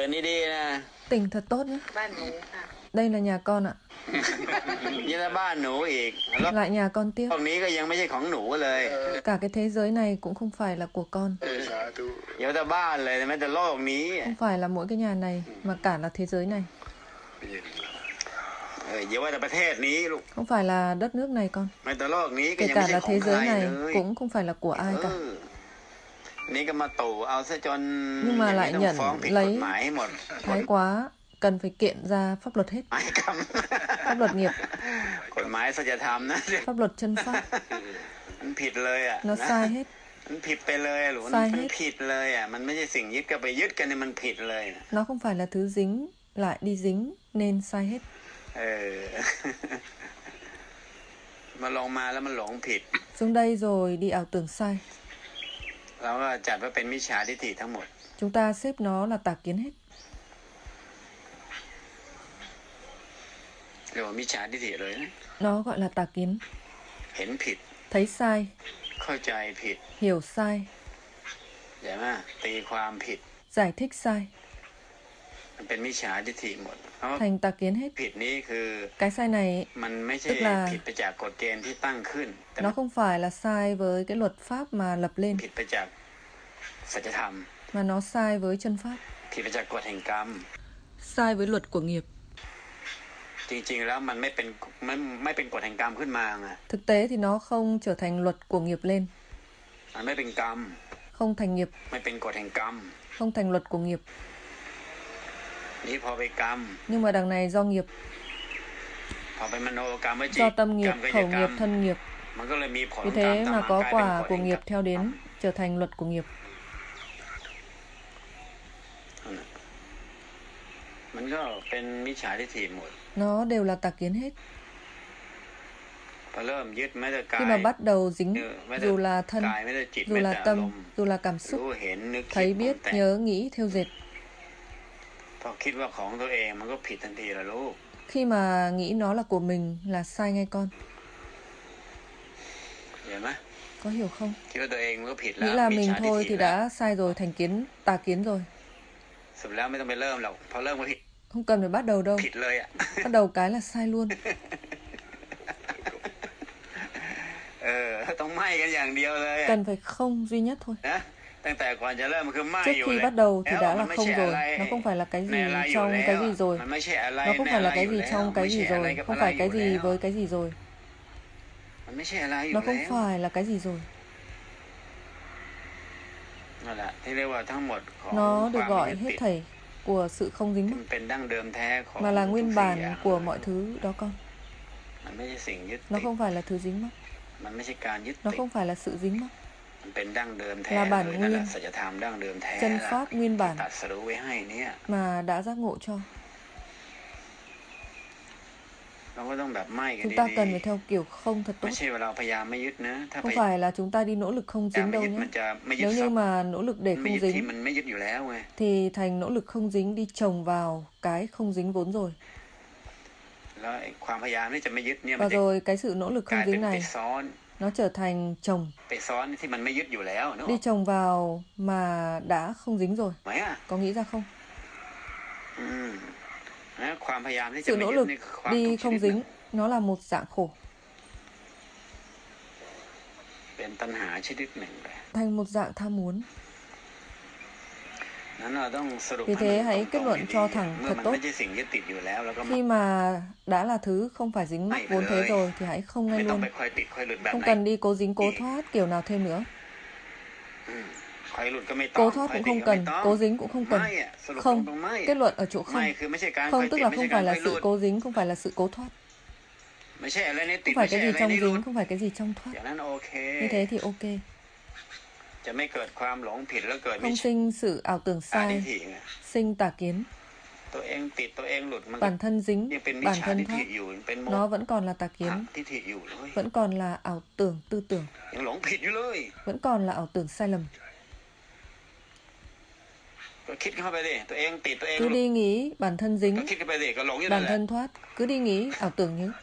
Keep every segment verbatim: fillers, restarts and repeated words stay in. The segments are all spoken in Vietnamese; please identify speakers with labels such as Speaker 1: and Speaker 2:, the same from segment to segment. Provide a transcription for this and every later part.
Speaker 1: ตื่นดีๆนะ
Speaker 2: Tỉnh thật tốt nhé.
Speaker 3: บ้านหนูค่ะ
Speaker 2: Đây là nhà con ạ.
Speaker 1: ยิ่งถ้าบ้านหนูอีก
Speaker 2: Lại nhà con tiếp.
Speaker 1: โลกนี้ก็ยังไม่ใช่ของหนูเลย
Speaker 2: Cả cái thế giới này cũng không phải là của con.
Speaker 1: อย่าแต่บ้านเลยแม้แต่โลกนี้
Speaker 2: Không phải là mỗi cái nhà này, mà cả là thế giới này.
Speaker 1: เอออย่าว่าแต่ประเทศนี้ลูก
Speaker 2: Không phải là đất nước này con.
Speaker 1: แม้แต่โลกนี้ก็
Speaker 2: Kể
Speaker 1: ยังไม่
Speaker 2: cả
Speaker 1: ใช่
Speaker 2: là
Speaker 1: ของ
Speaker 2: thế
Speaker 1: ใคร
Speaker 2: giới
Speaker 1: เล
Speaker 2: này
Speaker 1: ย
Speaker 2: cũng không phải là của ai
Speaker 1: เอ
Speaker 2: cả.
Speaker 1: อนี่ก็มาตู่เอาซะจน
Speaker 2: Nhưng mà
Speaker 1: ยังไม่
Speaker 2: lại
Speaker 1: ต้อง
Speaker 2: nhận
Speaker 1: ฟ้องผิดกฎ
Speaker 2: lấy
Speaker 1: หมายให้หมด
Speaker 2: thái quá, cần phải kiện ra pháp luật hết.
Speaker 1: หมายกรรม
Speaker 2: Pháp luật nghiệp,
Speaker 1: กฎหมายสัจธรรมนะ
Speaker 2: pháp luật chân pháp.
Speaker 1: มันผิดเลยอ่ะ
Speaker 2: Nó
Speaker 1: นะ
Speaker 2: sai hết.
Speaker 1: มันผิดไปเลยอะหรือ
Speaker 2: ใช่
Speaker 1: มันผิดเลยอ่ะมันไม่ใช่สิ่งยึดก็ไปยึดกันเนี่ยมันผิดเลย
Speaker 2: Nó không phải là thứ dính, lại đi dính, nên sai hết.
Speaker 1: เออ มาลงมาแล้วมันหลงผิด
Speaker 2: Xuống đây rồi đi ảo tưởng sai.
Speaker 1: เราก็จัดว่าเป็นมิจฉาทิฏฐิทั้งหมด
Speaker 2: Chúng ta xếp nó là tà kiến hết.
Speaker 1: เรียกว่ามิจฉาทิฏฐิเลยนะ
Speaker 2: Nó gọi là tà kiến.
Speaker 1: เห็นผิด
Speaker 2: Thấy sai,
Speaker 1: เข้าใจผิด
Speaker 2: hiểu sai,
Speaker 1: ใช่ไหมตีความผิด
Speaker 2: giải thích sai,
Speaker 1: มันเป็นมิจฉาทิฏฐิหมดเพราะ
Speaker 2: thành tà kiến hết.
Speaker 1: ผิดนี้คือ
Speaker 2: Cái sai này
Speaker 1: มันไม่ใช่
Speaker 2: tức là
Speaker 1: ผิดไปจากกฎเกณฑ์ที่ตั้งขึ้นแต่
Speaker 2: nó không phải là sai với cái luật pháp mà lập lên,
Speaker 1: ผิดไปจากสัจธรรม
Speaker 2: mà nó sai với chân pháp,
Speaker 1: ผิดไปจากกฎแห่งกรรม
Speaker 2: sai với luật của nghiệp.
Speaker 1: จริงๆแล้วมันไม่เป็นไม่ไม่เป็นกฎแห่งกรรมขึ้นมาไง
Speaker 2: Thực tế thì nó không trở thành luật của nghiệp lên,
Speaker 1: มันไม่เป็นกรรม
Speaker 2: không thành nghiệp,
Speaker 1: ไม่เป็นกฎแห่งกรรม
Speaker 2: không thành luật của nghiệp.
Speaker 1: นี่พอไปกรรม
Speaker 2: Nhưng mà đằng này do nghiệp,
Speaker 1: พอไปมโนกรรมวจี
Speaker 2: do tâm
Speaker 1: กร
Speaker 2: nghiệp,
Speaker 1: รมกาย
Speaker 2: khẩu
Speaker 1: กรร
Speaker 2: nghiệp,
Speaker 1: ม
Speaker 2: thân nghiệp.
Speaker 1: มันก็เลยมีผล
Speaker 2: Vì
Speaker 1: กรรม
Speaker 2: thế
Speaker 1: ตาม
Speaker 2: mà
Speaker 1: มาก
Speaker 2: có
Speaker 1: ลายเป็น
Speaker 2: quả
Speaker 1: กฎ
Speaker 2: của
Speaker 1: แห่ง
Speaker 2: nghiệp
Speaker 1: กรรม
Speaker 2: theo đến, trở thành luật của nghiệp.
Speaker 1: มันก็เป็นมิจฉาทิฏฐิหมด
Speaker 2: Nó đều là tà kiến hết.
Speaker 1: พอเริ่มยึดแม้แต่กาย
Speaker 2: Khi mà bắt đầu dính,
Speaker 1: เออไม่แต่
Speaker 2: dù là thân,
Speaker 1: กายไม่แต่จิต
Speaker 2: dù
Speaker 1: ไม่
Speaker 2: là
Speaker 1: แต่อารม
Speaker 2: tâm,
Speaker 1: ณ์
Speaker 2: dù là cảm
Speaker 1: รู้
Speaker 2: xúc,
Speaker 1: เห็นนึกคิด
Speaker 2: thấy
Speaker 1: ปรุง
Speaker 2: biết,
Speaker 1: แต่ง
Speaker 2: nhớ, nghĩ, theo dệt.
Speaker 1: พอคิดว่าของตัวเองมันก็ผิดทันทีละลูก
Speaker 2: Khi mà nghĩ nó là của mình là sai ngay con.
Speaker 1: เห็นไหม
Speaker 2: Có hiểu không?
Speaker 1: คิดว่าตัวเองมันก็ผิดแล้ว
Speaker 2: Nghĩ là
Speaker 1: มิจ
Speaker 2: mình
Speaker 1: ฉาทิฏ
Speaker 2: thôi
Speaker 1: ฐิ
Speaker 2: thì
Speaker 1: แล้ว
Speaker 2: đã sai rồi, thành kiến, tà kiến rồi.
Speaker 1: สุดแล้วไม่ต้องไปเริ่มหรอกพอเริ่มก็ผิด
Speaker 2: Không cần phải bắt đầu đâu.
Speaker 1: ผิดเลยอ่ะ
Speaker 2: Bắt đầu cái là sai luôn.
Speaker 1: เออต้องไหม้กันอย่างเดียวเลยอะ
Speaker 2: Cần phải không duy nhất thôi.
Speaker 1: นะตั้งแต่ก่อนจะเริ่มมันคือไหม้
Speaker 2: Trước
Speaker 1: อยู่
Speaker 2: khi
Speaker 1: เลย
Speaker 2: bắt đầu thì
Speaker 1: แล้ว
Speaker 2: đã
Speaker 1: มั
Speaker 2: là
Speaker 1: นไม่
Speaker 2: không
Speaker 1: ใช่อะ
Speaker 2: rồi.
Speaker 1: ไร
Speaker 2: Nó không phải là cái
Speaker 1: ใน
Speaker 2: gì
Speaker 1: อะไรอยู่
Speaker 2: trong
Speaker 1: แล้ว
Speaker 2: cái gì rồi.
Speaker 1: มันไม่ใช่อะไร
Speaker 2: Nó không
Speaker 1: ใน
Speaker 2: phải
Speaker 1: อะไร
Speaker 2: là cái
Speaker 1: อยู่
Speaker 2: gì
Speaker 1: แล้ว
Speaker 2: trong
Speaker 1: ไม่
Speaker 2: cái
Speaker 1: ใช่
Speaker 2: gì
Speaker 1: อะไร
Speaker 2: rồi.
Speaker 1: กับ
Speaker 2: Không
Speaker 1: อะไร
Speaker 2: phải
Speaker 1: อ
Speaker 2: cái
Speaker 1: ยู่แล้
Speaker 2: gì
Speaker 1: ว
Speaker 2: với cái gì rồi.
Speaker 1: มันไม่ใช่อะไรอยู่
Speaker 2: Nó
Speaker 1: แล้
Speaker 2: không
Speaker 1: ว
Speaker 2: phải là cái gì rồi.
Speaker 1: นั่นแหละที่เรียกว่าทั้งหมดของ
Speaker 2: Nó
Speaker 1: ควา
Speaker 2: được
Speaker 1: ม
Speaker 2: gọi
Speaker 1: ไม่ยึด
Speaker 2: hết
Speaker 1: ติด
Speaker 2: thảy của sự không dính
Speaker 1: ที่
Speaker 2: mắc,
Speaker 1: มันเป็นดั้งเดิมแท้ของ
Speaker 2: mà là
Speaker 1: ทุก
Speaker 2: nguyên
Speaker 1: สิ่งอย่า
Speaker 2: bản
Speaker 1: ง
Speaker 2: của
Speaker 1: เลย
Speaker 2: mọi thứ đó con.
Speaker 1: มันไม่ใช่สิ่งยึด
Speaker 2: Nó
Speaker 1: ติด
Speaker 2: không phải là thứ dính mắc.
Speaker 1: มันไม่ใช่การยึด
Speaker 2: Nó
Speaker 1: ติด
Speaker 2: không phải là sự dính mắc.
Speaker 1: มันเป็นดั้งเดิมแท้
Speaker 2: là bản
Speaker 1: เลยนั่นแหละ
Speaker 2: nguyên.
Speaker 1: สัจธรรมดั้งเดิมแท้
Speaker 2: Chân
Speaker 1: ละ
Speaker 2: pháp nguyên bản
Speaker 1: ตัดสรู้ไว้ให้เนี่ย
Speaker 2: mà đã giác ngộ cho.
Speaker 1: เราก็ต้องแบบไหม้กัน
Speaker 2: Chúng
Speaker 1: ดี
Speaker 2: ta cần phải theo kiểu không thật
Speaker 1: ๆไม่
Speaker 2: tốt.
Speaker 1: ใช่ว่าเราพยายามไม่ยึดนะถ้า
Speaker 2: Không
Speaker 1: พยายาม
Speaker 2: phải là chúng ta đi nỗ lực không
Speaker 1: พยายาม
Speaker 2: dính
Speaker 1: ไม่
Speaker 2: đâu
Speaker 1: ยึดมัน
Speaker 2: nhé.
Speaker 1: จะไม่ยึด
Speaker 2: Nếu
Speaker 1: ซั
Speaker 2: như
Speaker 1: บ
Speaker 2: mà nỗ lực để
Speaker 1: ไม่
Speaker 2: không
Speaker 1: ยึดที่
Speaker 2: dính
Speaker 1: มันไม่ยึดอยู่แล้วไง
Speaker 2: thì thành nỗ lực không dính đi chồng vào cái không dính vốn rồi.
Speaker 1: แล้วไอ้ความพยายามที่จะไม่ยึดเนี่ยมั
Speaker 2: Và
Speaker 1: นจะ
Speaker 2: rồi cái sự nỗ lực
Speaker 1: กลาย
Speaker 2: không
Speaker 1: เป็น
Speaker 2: dính
Speaker 1: ไป
Speaker 2: này
Speaker 1: ซ้อน
Speaker 2: nó trở thành chồng,
Speaker 1: ไปซ้อนที่มันไม่ยึดอยู่แล้วเนอะ
Speaker 2: đi chồng vào mà đã không dính rồi.
Speaker 1: ไหมอ่ะ
Speaker 2: Có nghĩ ra không?
Speaker 1: อืมนะความพยายามที่จะ
Speaker 2: Sự
Speaker 1: ไม่
Speaker 2: nỗ
Speaker 1: ยึด
Speaker 2: lực
Speaker 1: นี่คือความทุ
Speaker 2: đi
Speaker 1: กข์ช
Speaker 2: không
Speaker 1: นิดหนึ่ง
Speaker 2: dính nó là một dạng khổ,
Speaker 1: เป็นตัณหาชนิดหนึ่งเลย
Speaker 2: thành một dạng tham muốn.
Speaker 1: นั้นเราต้องสรุป
Speaker 2: Vì
Speaker 1: ให้มัน
Speaker 2: thế hãy
Speaker 1: ต
Speaker 2: kết
Speaker 1: รง
Speaker 2: luận
Speaker 1: ๆดี
Speaker 2: cho
Speaker 1: ๆ
Speaker 2: thẳng
Speaker 1: เมื่อ
Speaker 2: thật
Speaker 1: มัน
Speaker 2: tốt.
Speaker 1: ไม่ใช่สิ่งยึดติดอยู่แล้วแล้วก็
Speaker 2: Khi mà đã là thứ không phải dính mắc
Speaker 1: Mày
Speaker 2: vốn thế
Speaker 1: ơi.
Speaker 2: rồi thì hãy không
Speaker 1: ไม่
Speaker 2: ngay
Speaker 1: ต้อง
Speaker 2: luôn.
Speaker 1: ไปคอยติดคอยหลุดแบบ
Speaker 2: Không
Speaker 1: ไหน
Speaker 2: cần đi cố dính cố thoát kiểu nào thêm nữa.
Speaker 1: อืมคอยหลุดก็ไม่ต้อง
Speaker 2: Cố thoát
Speaker 1: คอย
Speaker 2: cũng
Speaker 1: ติด
Speaker 2: không
Speaker 1: ก็ไม่
Speaker 2: cần,
Speaker 1: ต้อง
Speaker 2: cố dính cũng không
Speaker 1: ไม่
Speaker 2: cần.
Speaker 1: อะสรุปต
Speaker 2: Không,
Speaker 1: รงๆไม่
Speaker 2: kết luận ở chỗ
Speaker 1: ไม่
Speaker 2: không.
Speaker 1: คือไม่ใช่การคอ
Speaker 2: Không
Speaker 1: ย
Speaker 2: tức
Speaker 1: ติด
Speaker 2: là
Speaker 1: ไม่
Speaker 2: không
Speaker 1: ใช่การ
Speaker 2: phải
Speaker 1: ค
Speaker 2: là
Speaker 1: อยหลุ
Speaker 2: sự
Speaker 1: ด
Speaker 2: cố dính, không phải là sự cố thoát.
Speaker 1: ไม่ใช่อะไรนี่ติด
Speaker 2: Không
Speaker 1: ไม่
Speaker 2: phải
Speaker 1: ใช่
Speaker 2: cái
Speaker 1: อะ
Speaker 2: gì
Speaker 1: ไร
Speaker 2: trong
Speaker 1: นี่หลุด
Speaker 2: dính, không phải cái gì trong
Speaker 1: อ
Speaker 2: thoát.
Speaker 1: ย่างนั้นโอเค
Speaker 2: Như thế thì ok.
Speaker 1: จะไม่เกิดความหลงผิดแล้วเกิดมิจ
Speaker 2: Không
Speaker 1: ฉา
Speaker 2: sinh sự ảo tưởng
Speaker 1: ทิฏ
Speaker 2: sai,
Speaker 1: ฐิไง
Speaker 2: sinh tà kiến.
Speaker 1: ตัวเองติดตัวเองหลุดมันก็
Speaker 2: Bản thân dính,
Speaker 1: ยังเป็นมิจ
Speaker 2: bản
Speaker 1: ฉา
Speaker 2: thân
Speaker 1: ทิฏฐิ
Speaker 2: thoát.
Speaker 1: อยู่ยังเป็นโม
Speaker 2: Nó vẫn còn là tà
Speaker 1: หะ
Speaker 2: kiến,
Speaker 1: ทิฏฐิอยู่เลย
Speaker 2: vẫn còn là ảo tưởng, tư tưởng,
Speaker 1: ยังหลงผิดอยู่เลย
Speaker 2: vẫn còn là ảo tưởng sai lầm.
Speaker 1: ก็คิดเข้าไปดิตัวเองติดตัวเองห
Speaker 2: Cứ
Speaker 1: ลุด
Speaker 2: đi nghĩ bản thân
Speaker 1: ก็
Speaker 2: dính,
Speaker 1: คิดเข้าไปดิก็หลงอยู่นั่น
Speaker 2: bản
Speaker 1: แหละ
Speaker 2: thân thoát. Cứ đi nghĩ ảo tưởng nhé.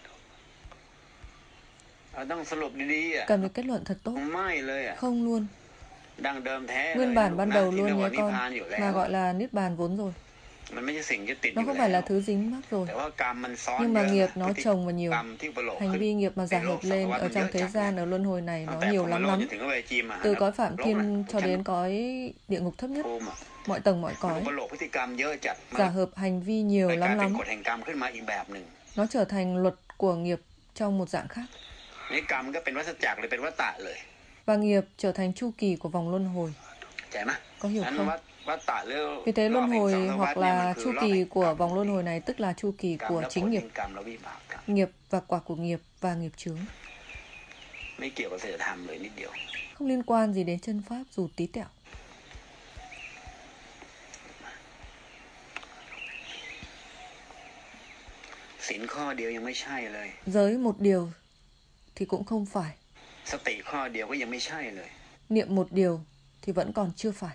Speaker 1: เราต้องสรุปดีๆอ่ะ
Speaker 2: Cần phải kết luận thật tốt.
Speaker 1: ไม่เลยอ่ะ
Speaker 2: Không luôn.
Speaker 1: ดั้งเดิมแท้
Speaker 2: Nguyên bản ban
Speaker 1: นะ
Speaker 2: đầu
Speaker 1: ที่
Speaker 2: luôn
Speaker 1: เรียก
Speaker 2: nhé
Speaker 1: ว่านิพ
Speaker 2: con.
Speaker 1: พานอยู่แล้ว
Speaker 2: Mà gọi là niết bàn vốn rồi.
Speaker 1: มันไม่ใช่สิ่งยึดติดอ
Speaker 2: Nó
Speaker 1: ยู่
Speaker 2: không
Speaker 1: แล้
Speaker 2: phải là
Speaker 1: ว
Speaker 2: thứ dính mắc rồi.
Speaker 1: แต่ว่ากรรมมันซ้อน
Speaker 2: Nhưng
Speaker 1: เย
Speaker 2: mà
Speaker 1: อะ
Speaker 2: nghiệp
Speaker 1: นะ
Speaker 2: nó
Speaker 1: พฤติ
Speaker 2: chồng vào nhiều.
Speaker 1: กรรมที่อุปโลก
Speaker 2: Hành
Speaker 1: ขึ้น
Speaker 2: vi nghiệp mà
Speaker 1: ใน
Speaker 2: giả
Speaker 1: โล
Speaker 2: hợp
Speaker 1: กสัง
Speaker 2: lên
Speaker 1: สารวัฏ
Speaker 2: ở
Speaker 1: มันเย
Speaker 2: trong
Speaker 1: อะ
Speaker 2: thế
Speaker 1: จัดไง
Speaker 2: gian, ở luân hồi này
Speaker 1: ตั้ง
Speaker 2: nó
Speaker 1: แต่
Speaker 2: nhiều
Speaker 1: พรหม
Speaker 2: lắm
Speaker 1: โลก
Speaker 2: lắm.
Speaker 1: จนถึงอเวจีมหา
Speaker 2: Từ
Speaker 1: น
Speaker 2: cõi phạm
Speaker 1: รก
Speaker 2: thiên
Speaker 1: นะ
Speaker 2: cho
Speaker 1: ชั้น
Speaker 2: đến cõi địa ngục thấp nhất,
Speaker 1: ภูมิอะ
Speaker 2: mọi tầng mọi
Speaker 1: มัน
Speaker 2: cõi.
Speaker 1: อุปโลกพฤติกรรมเยอะจัดมัน
Speaker 2: Giả hợp hành vi nhiều
Speaker 1: เลยกลาย
Speaker 2: lắm
Speaker 1: เป็น
Speaker 2: lắm.
Speaker 1: กฎแห่งกรรมขึ้นมาอีกแบบหนึ่ง
Speaker 2: Nó trở thành luật của nghiệp trong một dạng khác.
Speaker 1: นี่กรรมก็เป็นวัฏจักรเลยเป็นวัฏฏะเลย
Speaker 2: Và nghiệp trở thành chu kỳ của vòng luân hồi.
Speaker 1: เข้าใจไหม
Speaker 2: Có hiểu
Speaker 1: นั้น
Speaker 2: không?
Speaker 1: วัฏวัฏฏะหรือ
Speaker 2: Vì thế
Speaker 1: รอบ
Speaker 2: luân
Speaker 1: แห่ง
Speaker 2: hồi
Speaker 1: สังสารวัฏ
Speaker 2: hoặc
Speaker 1: เนี่ยมัน
Speaker 2: là
Speaker 1: คือ
Speaker 2: chu
Speaker 1: รอบแห่
Speaker 2: kỳ
Speaker 1: งกรร
Speaker 2: của
Speaker 1: ม
Speaker 2: vòng luân hồi này tức là chu kỳ
Speaker 1: กรรม
Speaker 2: của
Speaker 1: และผล
Speaker 2: chính
Speaker 1: แห่
Speaker 2: nghiệp,
Speaker 1: งกรรมและวิบากกรรม
Speaker 2: nghiệp và quả của nghiệp và nghiệp chướng.
Speaker 1: ไม่เกี่ยวกับศีลธรรมเลยนิดเดียว
Speaker 2: Không liên quan gì đến chân pháp dù tí tẹo.
Speaker 1: ศีลข้อเดียวยังไม่ใช่เลย
Speaker 2: Giới một điều thì cũng không phải.
Speaker 1: สติข้อเดียวก็ยังไม่ใช่เลย
Speaker 2: Niệm một điều thì vẫn còn chưa phải.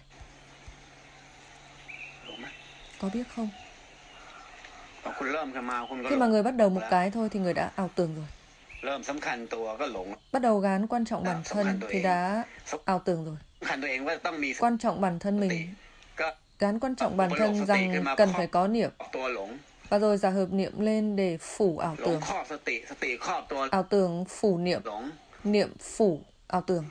Speaker 1: รู้ไหม
Speaker 2: Có biết không?
Speaker 1: พอคุณเริ่มขึ้นมาคุณก็
Speaker 2: Khi
Speaker 1: หล
Speaker 2: mà
Speaker 1: ง
Speaker 2: người bắt đầu một cái thôi thì người đã ảo tưởng rồi.
Speaker 1: เริ่มสำคัญตัวก็หลง
Speaker 2: Bắt đầu gán quan trọng bản
Speaker 1: Sắp
Speaker 2: thân
Speaker 1: hẳn tuổi
Speaker 2: thì
Speaker 1: em.
Speaker 2: đã ảo tưởng rồi.
Speaker 1: สำคัญตัวเองว่าต้องมีส
Speaker 2: Quan trọng bản thân
Speaker 1: ติ
Speaker 2: mình,
Speaker 1: ก็
Speaker 2: gán quan trọng bản
Speaker 1: Một
Speaker 2: thân
Speaker 1: lộ
Speaker 2: rằng
Speaker 1: satiขึ้นมา
Speaker 2: cần
Speaker 1: ครอบ
Speaker 2: phải có niệm.
Speaker 1: ตัวหลง
Speaker 2: Và rồi giả hợp niệm lên để phủ ảo
Speaker 1: หลง
Speaker 2: tưởng.
Speaker 1: ครอบสติสติครอบตัว
Speaker 2: Ảo tưởng phủ niệm,
Speaker 1: หลง
Speaker 2: niệm phủ ảo tưởng.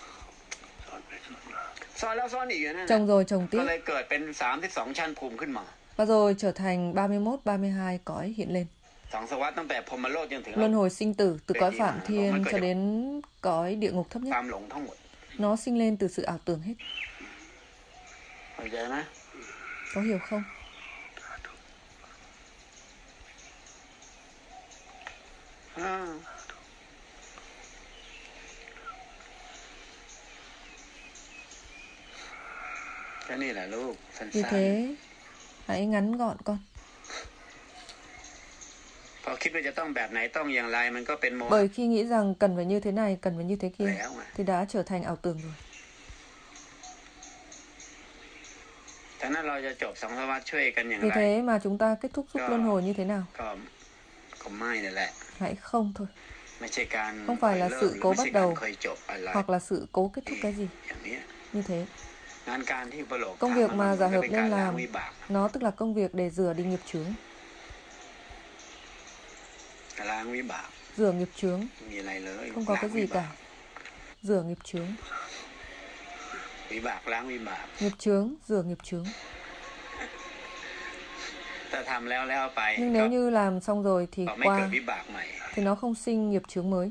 Speaker 1: ซ้อนแล้วซ้อนอีกนะ
Speaker 2: Chồng rồi chồng
Speaker 1: ก็
Speaker 2: tiếp.
Speaker 1: เลยเกิดเป็นสามสิบสองชั้นภูมิขึ้นมา
Speaker 2: Và rồi trở thành ba mươi mốt, ba mươi hai cõi hiện lên.
Speaker 1: สังสารวัฏตั้งแต่พรหมโลกจนถึง
Speaker 2: Luân hồi sinh tử từ
Speaker 1: Về
Speaker 2: cõi
Speaker 1: gì
Speaker 2: phạm
Speaker 1: mà?
Speaker 2: thiên
Speaker 1: Nó mới
Speaker 2: cho
Speaker 1: cởi
Speaker 2: đến cõi địa ngục thấp
Speaker 1: ค
Speaker 2: nhất.
Speaker 1: วามหลงทั้งหมด
Speaker 2: Nó sinh lên từ sự ảo tưởng hết.
Speaker 1: เข้าใจไหม
Speaker 2: Có hiểu không?
Speaker 1: อ่าก็นี่แหละลูกสั้
Speaker 2: Vì
Speaker 1: น
Speaker 2: thế, hãy ngắn gọn con.
Speaker 1: ๆพอคิดว่าจะต้องแบบไหนต้องอย่างไรมันก็เป็นโมหะ
Speaker 2: Bởi khi nghĩ rằng cần phải như thế này, cần phải như thế kia,
Speaker 1: แล้วไง
Speaker 2: thì đã trở thành ảo tưởng rồi.
Speaker 1: ฉะนั้นเราจะจบสังสารวัฏช่วยกันอย่าง
Speaker 2: Vì
Speaker 1: ไร
Speaker 2: thế mà chúng ta kết thúc giúp
Speaker 1: Có.
Speaker 2: luân hồi như thế nào?
Speaker 1: ก็ก็ไม่นั่นแหละ
Speaker 2: Hãy không thôi.
Speaker 1: ไม่ใช่การ
Speaker 2: Không phải là
Speaker 1: เคย
Speaker 2: sự
Speaker 1: เริ่มหรือ
Speaker 2: cố
Speaker 1: ไม่
Speaker 2: bắt
Speaker 1: ใช่การ
Speaker 2: đầu
Speaker 1: เคยจบอะไร
Speaker 2: hoặc là sự cố kết thúc cái gì
Speaker 1: อย่างเนี้ย
Speaker 2: như thế.
Speaker 1: งานการที่อุปโลก
Speaker 2: Công
Speaker 1: ทำ
Speaker 2: việc
Speaker 1: มัน
Speaker 2: mà
Speaker 1: ก็
Speaker 2: giả
Speaker 1: เป็
Speaker 2: hợp
Speaker 1: นการ
Speaker 2: lên
Speaker 1: ล้าง
Speaker 2: làm,
Speaker 1: วิบาก
Speaker 2: nó tức là công việc để rửa đi nghiệp chướng.
Speaker 1: ล้างวิบาก
Speaker 2: Rửa nghiệp chướng,
Speaker 1: ไม่มีอะไรเลย
Speaker 2: không có
Speaker 1: ล้าง
Speaker 2: cái
Speaker 1: วิ
Speaker 2: gì
Speaker 1: บาก
Speaker 2: cả. Rửa nghiệp chướng,
Speaker 1: วิบากล้างวิบาก
Speaker 2: nghiệp chướng, rửa nghiệp chướng.
Speaker 1: ถ้าทำแล้วแล้วไป
Speaker 2: Nhưng nếu như làm xong rồi thì
Speaker 1: ก็ไม่เกิด
Speaker 2: qua
Speaker 1: วิบากใหม่
Speaker 2: thì nó không sinh nghiệp chướng mới.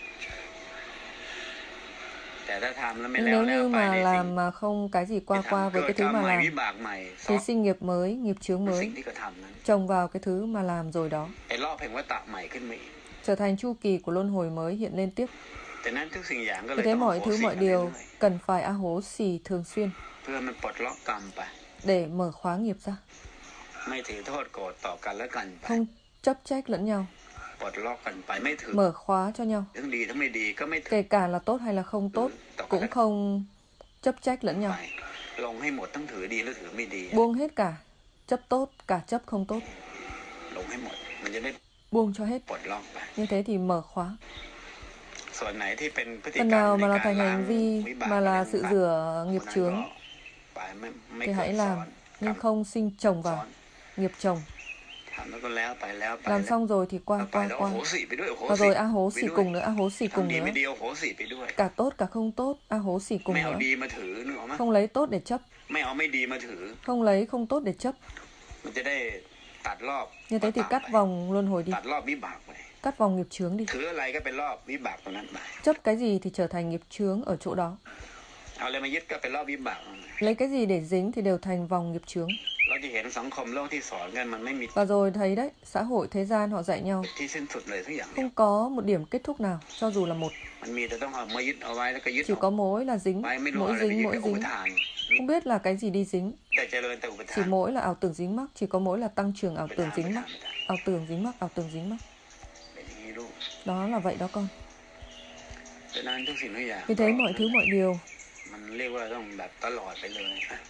Speaker 1: แต่ถ้าทำแล้วไม่
Speaker 2: Nhưng
Speaker 1: แล้ว
Speaker 2: nếu
Speaker 1: แล้ว
Speaker 2: như
Speaker 1: ไป
Speaker 2: mà
Speaker 1: ในสิ่ง
Speaker 2: làm mà không cái gì
Speaker 1: ที่
Speaker 2: qua qua
Speaker 1: ทำ
Speaker 2: với
Speaker 1: เกิ
Speaker 2: cái
Speaker 1: ด
Speaker 2: thứ
Speaker 1: กรรม
Speaker 2: mà
Speaker 1: ใหม่
Speaker 2: làm
Speaker 1: วิบากใหม่ซ้
Speaker 2: thì
Speaker 1: อน
Speaker 2: sinh nghiệp mới, nghiệp chướng
Speaker 1: สิ่ง
Speaker 2: mới
Speaker 1: ที่กระทำนั้น
Speaker 2: chồng vào cái thứ mà làm rồi đó.
Speaker 1: ไอ้รอบแห่งวัฏฏะใหม่ขึ้นมาอีก
Speaker 2: Trở thành chu kỳ của luân hồi mới hiện lên tiếp.
Speaker 1: แต่นั้นทุกสิ่งอย่างก็เล
Speaker 2: Vì
Speaker 1: ย
Speaker 2: thế
Speaker 1: ต้อง
Speaker 2: mọi
Speaker 1: โห
Speaker 2: thứ
Speaker 1: สิ
Speaker 2: mọi
Speaker 1: กันเรื่
Speaker 2: điều
Speaker 1: อย
Speaker 2: cần phải a hố xì thường xuyên
Speaker 1: ๆเพื่อมันปลดล็อกกรรมไป
Speaker 2: để mở khóa nghiệp ra,
Speaker 1: ไม่ถือโทษโกรธต่อกันและกันไป
Speaker 2: không chấp trách lẫn nhau,
Speaker 1: ปลดล็อกกันไปไม่ถือ
Speaker 2: mở khóa cho nhau.
Speaker 1: ทั้งดีทั้งไม่ดีก็ไม่ถือ
Speaker 2: Kể cả là tốt hay là không tốt, cũng không chấp trách lẫn
Speaker 1: ไป
Speaker 2: nhau.
Speaker 1: ลงให้หมดทั้งถือดีและถือไม่ดี
Speaker 2: Buông hết cả, chấp tốt, cả chấp không tốt.
Speaker 1: ลงให้หมดมันจะได้
Speaker 2: Buông cho hết.
Speaker 1: ปลดล็อกไป
Speaker 2: Như thế thì mở khóa.
Speaker 1: ส่วนไหนที่เป็นพฤติกร
Speaker 2: Phần
Speaker 1: รม
Speaker 2: nào
Speaker 1: ใน
Speaker 2: mà là
Speaker 1: การ
Speaker 2: thành
Speaker 1: ล้าง
Speaker 2: hành vi
Speaker 1: วิบาก
Speaker 2: mà
Speaker 1: อะไร
Speaker 2: là sự
Speaker 1: ต่าง
Speaker 2: rửa
Speaker 1: ๆ
Speaker 2: nghiệp
Speaker 1: คนนั้น
Speaker 2: chướng
Speaker 1: ก็ไปไม่ไม่
Speaker 2: thì
Speaker 1: เกิด
Speaker 2: hãy
Speaker 1: ซ้อ
Speaker 2: làm
Speaker 1: น
Speaker 2: nhưng
Speaker 1: กรรม
Speaker 2: không sinh chồng
Speaker 1: ซ้อ
Speaker 2: vào,
Speaker 1: น
Speaker 2: nghiệp chồng.
Speaker 1: ทำแล้วก็แล้วไปแล้วไป
Speaker 2: Làm
Speaker 1: แล้ว
Speaker 2: xong rồi thì
Speaker 1: แล้ว
Speaker 2: qua
Speaker 1: ไป
Speaker 2: qua
Speaker 1: แล้วโอโห
Speaker 2: qua.
Speaker 1: สิไปด้วยโอโห
Speaker 2: Và
Speaker 1: สิ
Speaker 2: rồi a hố
Speaker 1: ไป
Speaker 2: xì
Speaker 1: ด้วย
Speaker 2: cùng nữa, a hố xì cùng
Speaker 1: ทำดี
Speaker 2: nữa.
Speaker 1: ไม่ดีโอโหสิไปด้วย
Speaker 2: Cả tốt cả không tốt, a hố xì cùng
Speaker 1: ไม่เอา
Speaker 2: nữa.
Speaker 1: ดีมาถือนึกออกไหม
Speaker 2: Không lấy tốt để chấp,
Speaker 1: ไม่เอาไม่ดีมาถือ
Speaker 2: không lấy không tốt để chấp.
Speaker 1: มันจะได้ตัดรอบ
Speaker 2: Như thế thì
Speaker 1: ต่างๆ
Speaker 2: cắt
Speaker 1: ไป
Speaker 2: vòng luân hồi đi,
Speaker 1: ตัดรอบวิบากไป
Speaker 2: cắt vòng nghiệp chướng đi.
Speaker 1: ถืออะไรก็เป็นรอบวิบากตรงนั้นไป
Speaker 2: Chấp cái gì thì trở thành nghiệp chướng ở chỗ đó.
Speaker 1: เอาอะไรมายึดก็เป็นรอบวิบาก
Speaker 2: Lấy cái gì để dính thì đều thành vòng nghiệp chướng.
Speaker 1: เราจะเห็นสังคมโลกที่สอนกันมันไม่มี
Speaker 2: Và rồi thấy đấy, xã hội thế gian họ dạy nhau
Speaker 1: ที่สิ้นสุดเลยทุกอย่าง
Speaker 2: không có một điểm kết thúc nào, cho dù là một.
Speaker 1: มันมีแต่ต้องเอามายึดเอาไว้แล้วก็ยึด
Speaker 2: Chỉ có mối là dính,
Speaker 1: ไว้ไม่รู้
Speaker 2: mỗi
Speaker 1: อะไรไป
Speaker 2: dính
Speaker 1: ยึด
Speaker 2: mỗi
Speaker 1: กับอุป
Speaker 2: dính.
Speaker 1: ทาน
Speaker 2: Không biết là cái gì đi dính,
Speaker 1: แต่เจริญแต่อุปทา
Speaker 2: chỉ
Speaker 1: น
Speaker 2: mỗi là ảo tưởng dính mắc, chỉ có mỗi là tăng trưởng ảo
Speaker 1: อุป
Speaker 2: tưởng
Speaker 1: ทาน
Speaker 2: dính
Speaker 1: อุป
Speaker 2: mắc,
Speaker 1: ทาน
Speaker 2: ảo tưởng dính mắc, ảo tưởng dính mắc.
Speaker 1: เป็นอย่างนี้ลูก
Speaker 2: Đó là vậy đó con.
Speaker 1: ดังนั้นทุกสิ่งทุกอย่าง
Speaker 2: Vì thế mọi thứ mọi điều
Speaker 1: มันเรียกว่าต้องแบบตลอดไปเลย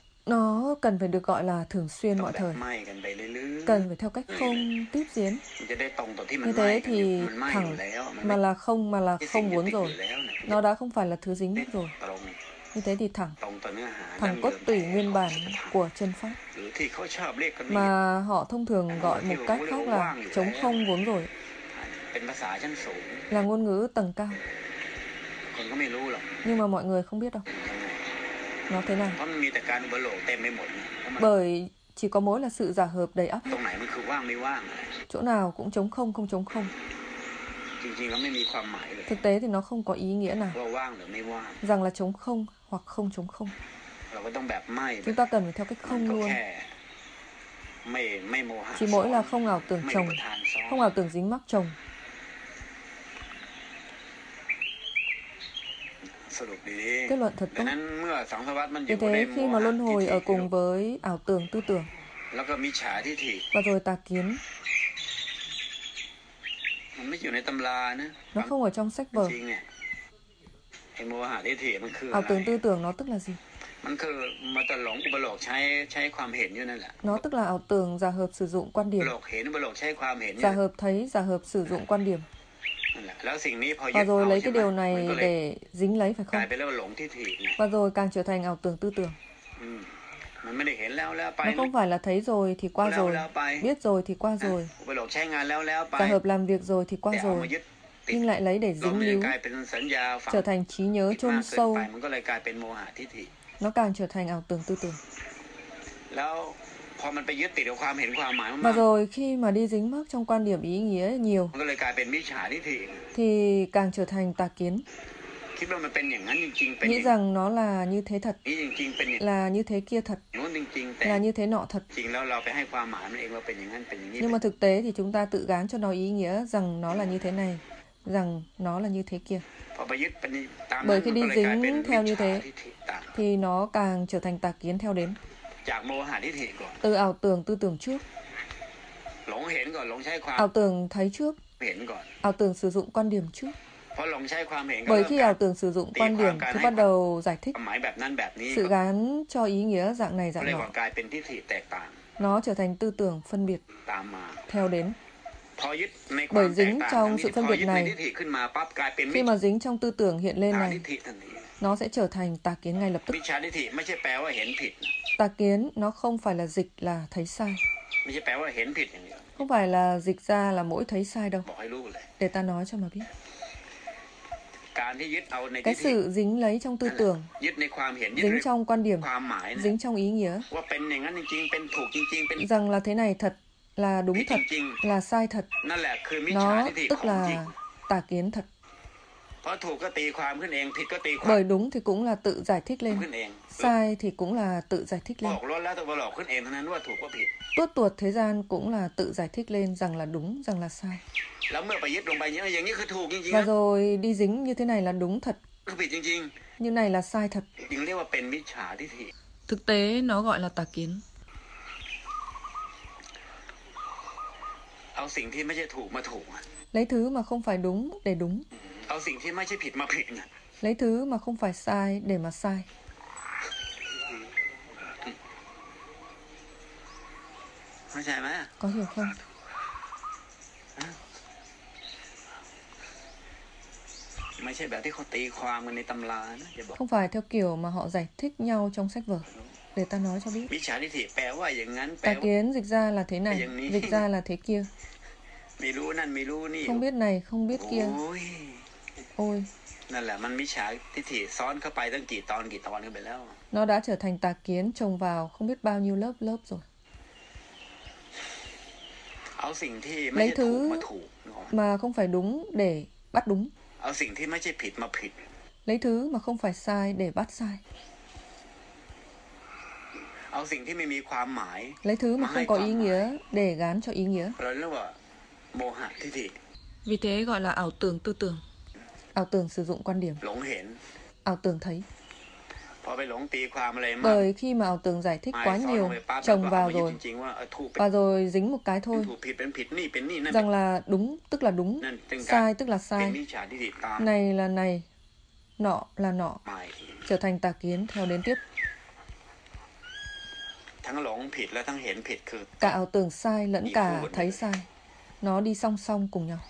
Speaker 2: nó cần phải được gọi là thường xuyên
Speaker 1: ต้อง
Speaker 2: mọi
Speaker 1: แบบ
Speaker 2: thời,
Speaker 1: ไหม้กันไปเรื่อยๆ
Speaker 2: cần phải theo cách không tiếp diễn.
Speaker 1: มันจะได้ตรงต่อที่มัน
Speaker 2: Như
Speaker 1: ไหม้
Speaker 2: thế
Speaker 1: กัน
Speaker 2: thì
Speaker 1: มันไหม้อยู่
Speaker 2: thẳng
Speaker 1: แล้วมัน
Speaker 2: mà
Speaker 1: ไม่
Speaker 2: là không mà là
Speaker 1: ใช่สิ่ง
Speaker 2: không
Speaker 1: ยึด
Speaker 2: muốn
Speaker 1: ติดอ
Speaker 2: rồi.
Speaker 1: ยู่แล้วนะ
Speaker 2: Nó đã không phải là thứ dính mắc rồi.
Speaker 1: ตรง
Speaker 2: Như thế thì thẳng,
Speaker 1: ตรงต่อเนื้อหา
Speaker 2: thẳng cốt tủy nguyên bản của chân pháp.
Speaker 1: หรือที่เขาชอบเรียกกันนี่
Speaker 2: Mà họ thông thường gọi một cách khác là trống không vốn rồi,
Speaker 1: เป็นภาษาชั้นสูง
Speaker 2: là ngôn ngữ tầng cao.
Speaker 1: คนก็ไม่รู้หรอก
Speaker 2: Nhưng mà mọi người không biết đâu.
Speaker 1: ยังไง
Speaker 2: Nó thế nào?
Speaker 1: เพราะมันมีแต่การอุปโลกเต็มไปหมดเนี่ยเพราะมัน
Speaker 2: Bởi chỉ có mỗi là sự giả hợp đầy ắp.
Speaker 1: ตรงไหนมันคือว่างไม่ว่างอะไร
Speaker 2: Chỗ nào cũng trống không, không trống không.
Speaker 1: จริงๆแล้วไม่มีความหมายเลย
Speaker 2: Thực tế thì nó không có ý nghĩa nào
Speaker 1: ว่าว่างหรือไม่ว่าง
Speaker 2: rằng là trống không hoặc không trống không.
Speaker 1: เราก็ต้องแบบไม่แบบ
Speaker 2: Chúng ta cần phải theo cách
Speaker 1: มัน
Speaker 2: không
Speaker 1: ก็
Speaker 2: luôn.
Speaker 1: แค่ไม่ไม่โมหะ
Speaker 2: Chỉ mỗi là không ảo tưởng
Speaker 1: ไม่อุ
Speaker 2: chồng,
Speaker 1: ปทานซ้อน
Speaker 2: không ảo tưởng dính mắc chồng.
Speaker 1: สรุปดี
Speaker 2: Kết luận thật
Speaker 1: ๆดัง
Speaker 2: tốt.
Speaker 1: นั้นเมื่อสังสารวัฏมันอ
Speaker 2: Vì
Speaker 1: ยู่ใน
Speaker 2: thế
Speaker 1: โม
Speaker 2: khi mà
Speaker 1: หะ
Speaker 2: luân
Speaker 1: ทิฏ
Speaker 2: hồi
Speaker 1: ฐิ
Speaker 2: ở cùng với ảo tưởng tư tưởng
Speaker 1: แล้วก็มิจฉาทิฏฐิ
Speaker 2: và rồi tà kiến,
Speaker 1: มันไม่อยู่ในตำรานะ
Speaker 2: nó không ở trong sách vở.
Speaker 1: จริงเนี่ยไอ้โมหะทิฏฐิมันคืออะ
Speaker 2: Ảo
Speaker 1: ไร
Speaker 2: tưởng tư tưởng nó tức là gì?
Speaker 1: มันคือมาแต่หลงอุปโลกใช้ใช้ความเห็นอยู่นั่นแหละ
Speaker 2: Nó tức là ảo tưởng giả hợp sử dụng quan
Speaker 1: อุป
Speaker 2: điểm,
Speaker 1: โลกเห็นอุปโลกใช้ความเห็นอยู่
Speaker 2: giả hợp thấy, giả hợp sử dụng quan điểm.
Speaker 1: นั่นแหละแล้วสิ่งนี้พอยึ
Speaker 2: Và
Speaker 1: ด
Speaker 2: rồi
Speaker 1: เอา
Speaker 2: lấy
Speaker 1: ใช่
Speaker 2: cái
Speaker 1: ไหม
Speaker 2: điều
Speaker 1: มัน
Speaker 2: này
Speaker 1: ก็เลย
Speaker 2: để dính lấy phải
Speaker 1: กลาย
Speaker 2: không?
Speaker 1: เป็นเรื่องหลงทิฏฐิไง
Speaker 2: Và rồi càng trở thành ảo tưởng tư tưởng.
Speaker 1: อืมมันไม่ได้เห็นแล้วแล้วไป
Speaker 2: Nó không phải là thấy rồi thì qua
Speaker 1: Lao
Speaker 2: rồi,
Speaker 1: lao bay.
Speaker 2: biết rồi thì qua rồi,
Speaker 1: อุปโลกใช้งานแล้วแล้วไป
Speaker 2: giả hợp làm việc rồi thì
Speaker 1: แต่
Speaker 2: qua
Speaker 1: เอามา
Speaker 2: rồi,
Speaker 1: ยึดติด
Speaker 2: nhưng lại lấy để
Speaker 1: รวม
Speaker 2: dính
Speaker 1: เลย
Speaker 2: líu,
Speaker 1: กลายเป็นสัญญาฝัง
Speaker 2: trở thành trí nhớ
Speaker 1: ติด
Speaker 2: chôn
Speaker 1: มากเกิน
Speaker 2: sâu,
Speaker 1: ไปมันก็เลยกลายเป็นโมหะทิฏฐิ
Speaker 2: nó càng trở thành ảo tưởng tư tưởng.
Speaker 1: แล้วพอมันไปยึดติดกับความเห็นความหมาย
Speaker 2: Và
Speaker 1: มาก
Speaker 2: rồi khi mà đi dính mắc trong quan điểm ý nghĩa nhiều
Speaker 1: ๆมันก็เลยกลายเป็นมิจฉาทิฏฐิ
Speaker 2: thì càng trở thành tà kiến,
Speaker 1: คิดว่ามันเป็นอย่างนั้นจริงๆเป็นอย่าง
Speaker 2: nghĩ rằng nó là như thế thật,
Speaker 1: นี้จริงๆเป็นอย่าง
Speaker 2: là như thế kia thật,
Speaker 1: นู้นจริงๆแต่
Speaker 2: là như thế nọ thật.
Speaker 1: จริงแล้วเราไปให้ความหมายมันเองว่าเป็นอย่างนั้นเป็นอย่างนี้
Speaker 2: Nhưng mà thực tế thì chúng ta tự gán cho nó ý nghĩa rằng nó là như thế này, rằng nó là như thế kia.
Speaker 1: พอไปยึดเป็นตาม
Speaker 2: Bởi
Speaker 1: นั้น
Speaker 2: khi
Speaker 1: มัน
Speaker 2: đi
Speaker 1: ก็เลยกลายเป็น
Speaker 2: dính
Speaker 1: มิจ
Speaker 2: theo như
Speaker 1: ฉา
Speaker 2: thế
Speaker 1: ทิฏฐิตาม
Speaker 2: thì nó càng trở thành tà kiến theo đến.
Speaker 1: จากโมหะทิฏฐิก่อน
Speaker 2: Từ ảo tưởng tư tưởng trước,
Speaker 1: หลงเห็นก่อนหลงใช้ความ
Speaker 2: ảo tưởng thấy trước,
Speaker 1: เห็นก่อน
Speaker 2: ảo tưởng sử dụng quan điểm trước.
Speaker 1: เพราะหลงใช้ความเห็นก็
Speaker 2: Bởi
Speaker 1: เริ่ม
Speaker 2: khi
Speaker 1: กลาย
Speaker 2: ảo tưởng sử dụng
Speaker 1: Tỉ
Speaker 2: quan
Speaker 1: khoa
Speaker 2: điểm
Speaker 1: cả
Speaker 2: thì
Speaker 1: hai
Speaker 2: bắt
Speaker 1: khoa.
Speaker 2: đầu giải thích,
Speaker 1: ความหมายแบบนั้นแบบนี้
Speaker 2: sự gán cho ý nghĩa dạng này
Speaker 1: ก็
Speaker 2: dạng
Speaker 1: เรียก
Speaker 2: nọ.
Speaker 1: ว่ากลายเป็นทิฏฐิแตกต่าง
Speaker 2: Nó trở thành tư tưởng phân biệt
Speaker 1: ตามมา
Speaker 2: theo đến.
Speaker 1: พอยึดในความ
Speaker 2: Bởi
Speaker 1: แตก
Speaker 2: dính
Speaker 1: ต่าง
Speaker 2: trong
Speaker 1: ทั้ง
Speaker 2: sự
Speaker 1: นี้
Speaker 2: phân
Speaker 1: พอ
Speaker 2: biệt
Speaker 1: ยึดใน
Speaker 2: này,
Speaker 1: ทิฏฐิขึ้นมาปั๊บกลายเป็นมิ
Speaker 2: khi mà dính trong tư tưởng hiện lên
Speaker 1: จฉา
Speaker 2: này,
Speaker 1: ทิฏฐิทันที
Speaker 2: nó sẽ trở thành tà kiến ngay lập tức.
Speaker 1: มิจฉาทิฏฐิไม่ใช่แปลว่าเห็นผิดนะ
Speaker 2: Tà kiến nó không phải là dịch là thấy sai,
Speaker 1: ไม่ใช่แปลว่าเห็นผิดอย่างเดียว
Speaker 2: không phải là dịch ra là mỗi thấy sai đâu.
Speaker 1: บอกให้รู้เลย
Speaker 2: Để ta nói cho mà biết.
Speaker 1: การที่ยึดเอาในทิ
Speaker 2: Cái
Speaker 1: ฏฐิ
Speaker 2: sự dính lấy trong tư tưởng,
Speaker 1: ยึดในความเห็นยึด
Speaker 2: dính
Speaker 1: ใน
Speaker 2: trong quan điểm,
Speaker 1: ความหมายนะ
Speaker 2: dính trong ý nghĩa
Speaker 1: ว่าเป็นอย่างนั้นจริงๆเป็นถูกจริงๆเป็น
Speaker 2: rằng là thế này thật, là đúng
Speaker 1: ผิด
Speaker 2: thật,
Speaker 1: จริง
Speaker 2: là sai thật.
Speaker 1: ๆนั่นแหละคือมิจฉา
Speaker 2: Nó
Speaker 1: ทิฏฐิ
Speaker 2: tức
Speaker 1: ของจริง
Speaker 2: là tà kiến thật.
Speaker 1: เพราะถูกก็ตีความขึ้นเองผิดก็ตีความ
Speaker 2: Bởi đúng thì cũng là tự giải thích
Speaker 1: ขึ้
Speaker 2: lên,
Speaker 1: นเอง
Speaker 2: sai thì cũng là tự giải thích
Speaker 1: บ
Speaker 2: lên.
Speaker 1: อกล้วนแล้วตัวหลอกขึ้นเองเท่านั้นว่าถูกก็ผิด
Speaker 2: Tuốt tuột thế gian cũng là tự giải thích lên rằng là đúng, rằng là sai.
Speaker 1: แล้วเมื่อไปยึดลงไปอย่างนี้คือถูกจริงๆ
Speaker 2: Và
Speaker 1: นะ
Speaker 2: rồi đi dính như thế này là đúng thật,
Speaker 1: คือผิดจริง
Speaker 2: như này là sai thật.
Speaker 1: ๆจึงเรียกว่าเป็นมิจฉาทิฏฐิ
Speaker 2: Thực tế nó gọi là tà kiến.
Speaker 1: เอาสิ่งที่ไม่ใช่ถูกมาถูกอะ
Speaker 2: Lấy thứ mà không phải đúng để đúng,
Speaker 1: เอาสิ่งที่ไม่ใช่ผิดมาผิดอะ
Speaker 2: lấy thứ mà không phải sai để mà sai.
Speaker 1: เข้าใจไหม
Speaker 2: Có hiểu không?
Speaker 1: ไม่ใช่แบบที่เขาตีความกันในตำรานะอย่าบอก
Speaker 2: Không phải theo kiểu mà họ giải thích nhau trong sách vở. Để ta nói cho biết.
Speaker 1: มิจฉาทิฏฐิแปลว่าอย่างนั้นแปล
Speaker 2: Tà
Speaker 1: ว่า
Speaker 2: kiến dịch ra là thế này,
Speaker 1: อย่างนี้
Speaker 2: dịch ra là thế kia.
Speaker 1: ไม่รู้นั่นไม่รู้นี่
Speaker 2: Không biết này, không biết
Speaker 1: โอ้
Speaker 2: kia.
Speaker 1: ย
Speaker 2: Ôi,
Speaker 1: นั่นแหละมันมิจฉาทิฏฐิซ้อนเข้าไปตั้งกี่ตอนกี่ตอนกันไปแล้ว
Speaker 2: nó đã trở thành tà kiến trồng vào không biết bao nhiêu lớp lớp rồi.
Speaker 1: เอาสิ่งที่ไม่
Speaker 2: Lấy
Speaker 1: ใช่ถูก
Speaker 2: thứ
Speaker 1: มาถูกนึกออกไหม
Speaker 2: mà không phải đúng để bắt đúng,
Speaker 1: เอาสิ่งที่ไม่ใช่ผิดมาผิด
Speaker 2: lấy thứ mà không phải sai để bắt sai,
Speaker 1: เอาสิ่งที่ไม่มีความหมาย
Speaker 2: lấy thứ mà
Speaker 1: Mà
Speaker 2: không
Speaker 1: hay
Speaker 2: có
Speaker 1: quá
Speaker 2: ý
Speaker 1: mà.
Speaker 2: nghĩa để gán cho ý nghĩa.
Speaker 1: เราเรียกว่าโมหะทิฏฐิ
Speaker 2: Vì thế gọi là ảo tưởng tư tưởng. Ảo tưởng sử dụng quan điểm,
Speaker 1: หลงเห็น
Speaker 2: ảo tưởng thấy.
Speaker 1: พอไปหลงตีความอะไรมาก
Speaker 2: Bởi khi mà ảo tưởng giải thích
Speaker 1: ไม่
Speaker 2: quá
Speaker 1: ซ้อนล
Speaker 2: nhiều,
Speaker 1: งไปปั๊บ
Speaker 2: trồng
Speaker 1: แล้วก็
Speaker 2: vào
Speaker 1: เอามายึด
Speaker 2: rồi,
Speaker 1: จริงๆว่าเออถูกเป็น
Speaker 2: và rồi dính một cái
Speaker 1: เป็น
Speaker 2: thôi,
Speaker 1: ถูกผิดเป็นผิดนี่เป็นนี่นั่น
Speaker 2: rằng là đúng tức là đúng,
Speaker 1: นั่นเป็นการ
Speaker 2: sai tức là
Speaker 1: เป็น
Speaker 2: sai,
Speaker 1: มิจฉาทิฏฐิตาม
Speaker 2: này là này, nọ là nọ,
Speaker 1: มาอีกที
Speaker 2: trở thành tà kiến theo đến tiếp.
Speaker 1: ทั้งหลงผิดและทั้งเห็นผิดคือ
Speaker 2: Cả ảo tưởng sai lẫn
Speaker 1: Đi
Speaker 2: cả
Speaker 1: khu vực
Speaker 2: thấy
Speaker 1: này.
Speaker 2: sai, nó đi song song cùng nhau.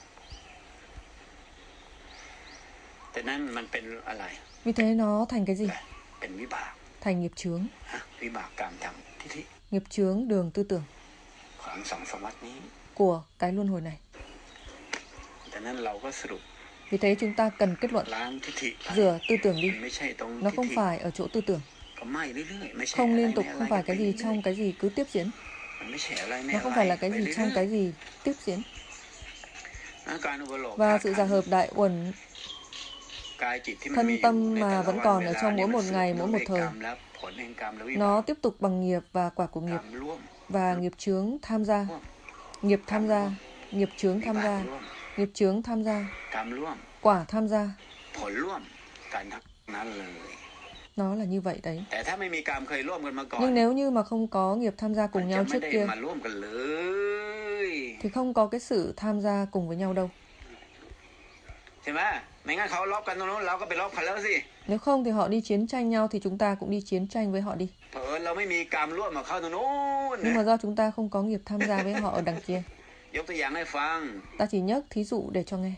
Speaker 1: แต่นั่นมันเป็นอะไร
Speaker 2: Vì thế nó thành cái gì?
Speaker 1: เป็เป็นวิบาก
Speaker 2: thành nghiệp chướng.
Speaker 1: ฮะวิบากกรรมทางทิฏฐิ
Speaker 2: Nghiệp chướng đường tư tưởng
Speaker 1: ของสองสวัสดิ์นี้
Speaker 2: của cái luân hồi này.
Speaker 1: ดังนั้นเราก็สรุป
Speaker 2: Vì thế chúng ta cần kết luận
Speaker 1: ล้างทิฏฐิ
Speaker 2: rửa tư tưởng
Speaker 1: มัน
Speaker 2: đi.
Speaker 1: ไม่ใช่ตรง
Speaker 2: Nó
Speaker 1: ทิฏ
Speaker 2: không
Speaker 1: ฐิ
Speaker 2: phải ở chỗ tư tưởng,
Speaker 1: ก็ไหม้เรื่อยๆไม่ใช่
Speaker 2: không
Speaker 1: อะไร
Speaker 2: liên tục,
Speaker 1: ไม่อะไร
Speaker 2: không phải cái gì
Speaker 1: ไป
Speaker 2: trong cái gì cứ tiếp diễn.
Speaker 1: มันไม่ใช่อะไรไม่
Speaker 2: Nó
Speaker 1: อะ
Speaker 2: không
Speaker 1: ไร
Speaker 2: phải là cái
Speaker 1: ไป
Speaker 2: gì
Speaker 1: เรื่
Speaker 2: trong
Speaker 1: อย
Speaker 2: cái gì tiếp diễn.
Speaker 1: ๆอาการอุปโลก
Speaker 2: Và
Speaker 1: ธาตุ
Speaker 2: sự
Speaker 1: ขั
Speaker 2: giả
Speaker 1: นธ์
Speaker 2: hợp đại uẩn
Speaker 1: กายจิตที่มันมี
Speaker 2: thân
Speaker 1: อยู่
Speaker 2: tâm
Speaker 1: ในแต่
Speaker 2: mà
Speaker 1: ละ
Speaker 2: vẫn
Speaker 1: วัน
Speaker 2: còn
Speaker 1: เว
Speaker 2: ở
Speaker 1: ลา
Speaker 2: trong
Speaker 1: เนี่
Speaker 2: mỗi
Speaker 1: ยมัน
Speaker 2: một
Speaker 1: สืบ
Speaker 2: ngày,
Speaker 1: เนื่อ
Speaker 2: mỗi
Speaker 1: ง
Speaker 2: một
Speaker 1: ด้วยกร
Speaker 2: thời.
Speaker 1: รมและผลแห่งกรรมและวิบาก
Speaker 2: Nó tiếp tục bằng nghiệp và quả của
Speaker 1: กร
Speaker 2: nghiệp
Speaker 1: รมร่วม
Speaker 2: và nghiệp chướng tham gia, nghiệp tham gia, nghiệp chướng
Speaker 1: วิ
Speaker 2: tham
Speaker 1: บาก
Speaker 2: gia,
Speaker 1: ร่วม
Speaker 2: nghiệp chướng tham gia,
Speaker 1: กรรมร่วม
Speaker 2: quả tham gia.
Speaker 1: ผลร่วมกันทั้งนั้นเลย
Speaker 2: Nó là như vậy đấy.
Speaker 1: แต่ถ้าไม่มีกรรมเคยร่วมกันมาก่อน
Speaker 2: Nhưng nếu như mà không có nghiệp tham gia
Speaker 1: มัน
Speaker 2: cùng
Speaker 1: จะ
Speaker 2: nhau
Speaker 1: ไม่
Speaker 2: trước
Speaker 1: ได้
Speaker 2: kia
Speaker 1: มาร่วมกันเลย
Speaker 2: thì không có cái sự tham gia cùng với nhau đâu.
Speaker 1: ใช่ไหมไม่งั้นเขาลบกันตรงนู้นเราก็ไปลบเขาแล้วสิ
Speaker 2: Nếu không thì họ đi chiến tranh nhau thì chúng ta cũng đi chiến tranh với họ đi.
Speaker 1: เผอิญเราไม่มีกรรมร่วมกับเขาตรงนู้น
Speaker 2: Nhưng mà do chúng ta không có nghiệp tham gia với họ ở đằng kia.
Speaker 1: ยกตัวอย่างให้ฟัง
Speaker 2: Ta chỉ nhắc thí dụ để cho nghe.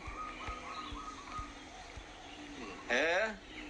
Speaker 1: เออ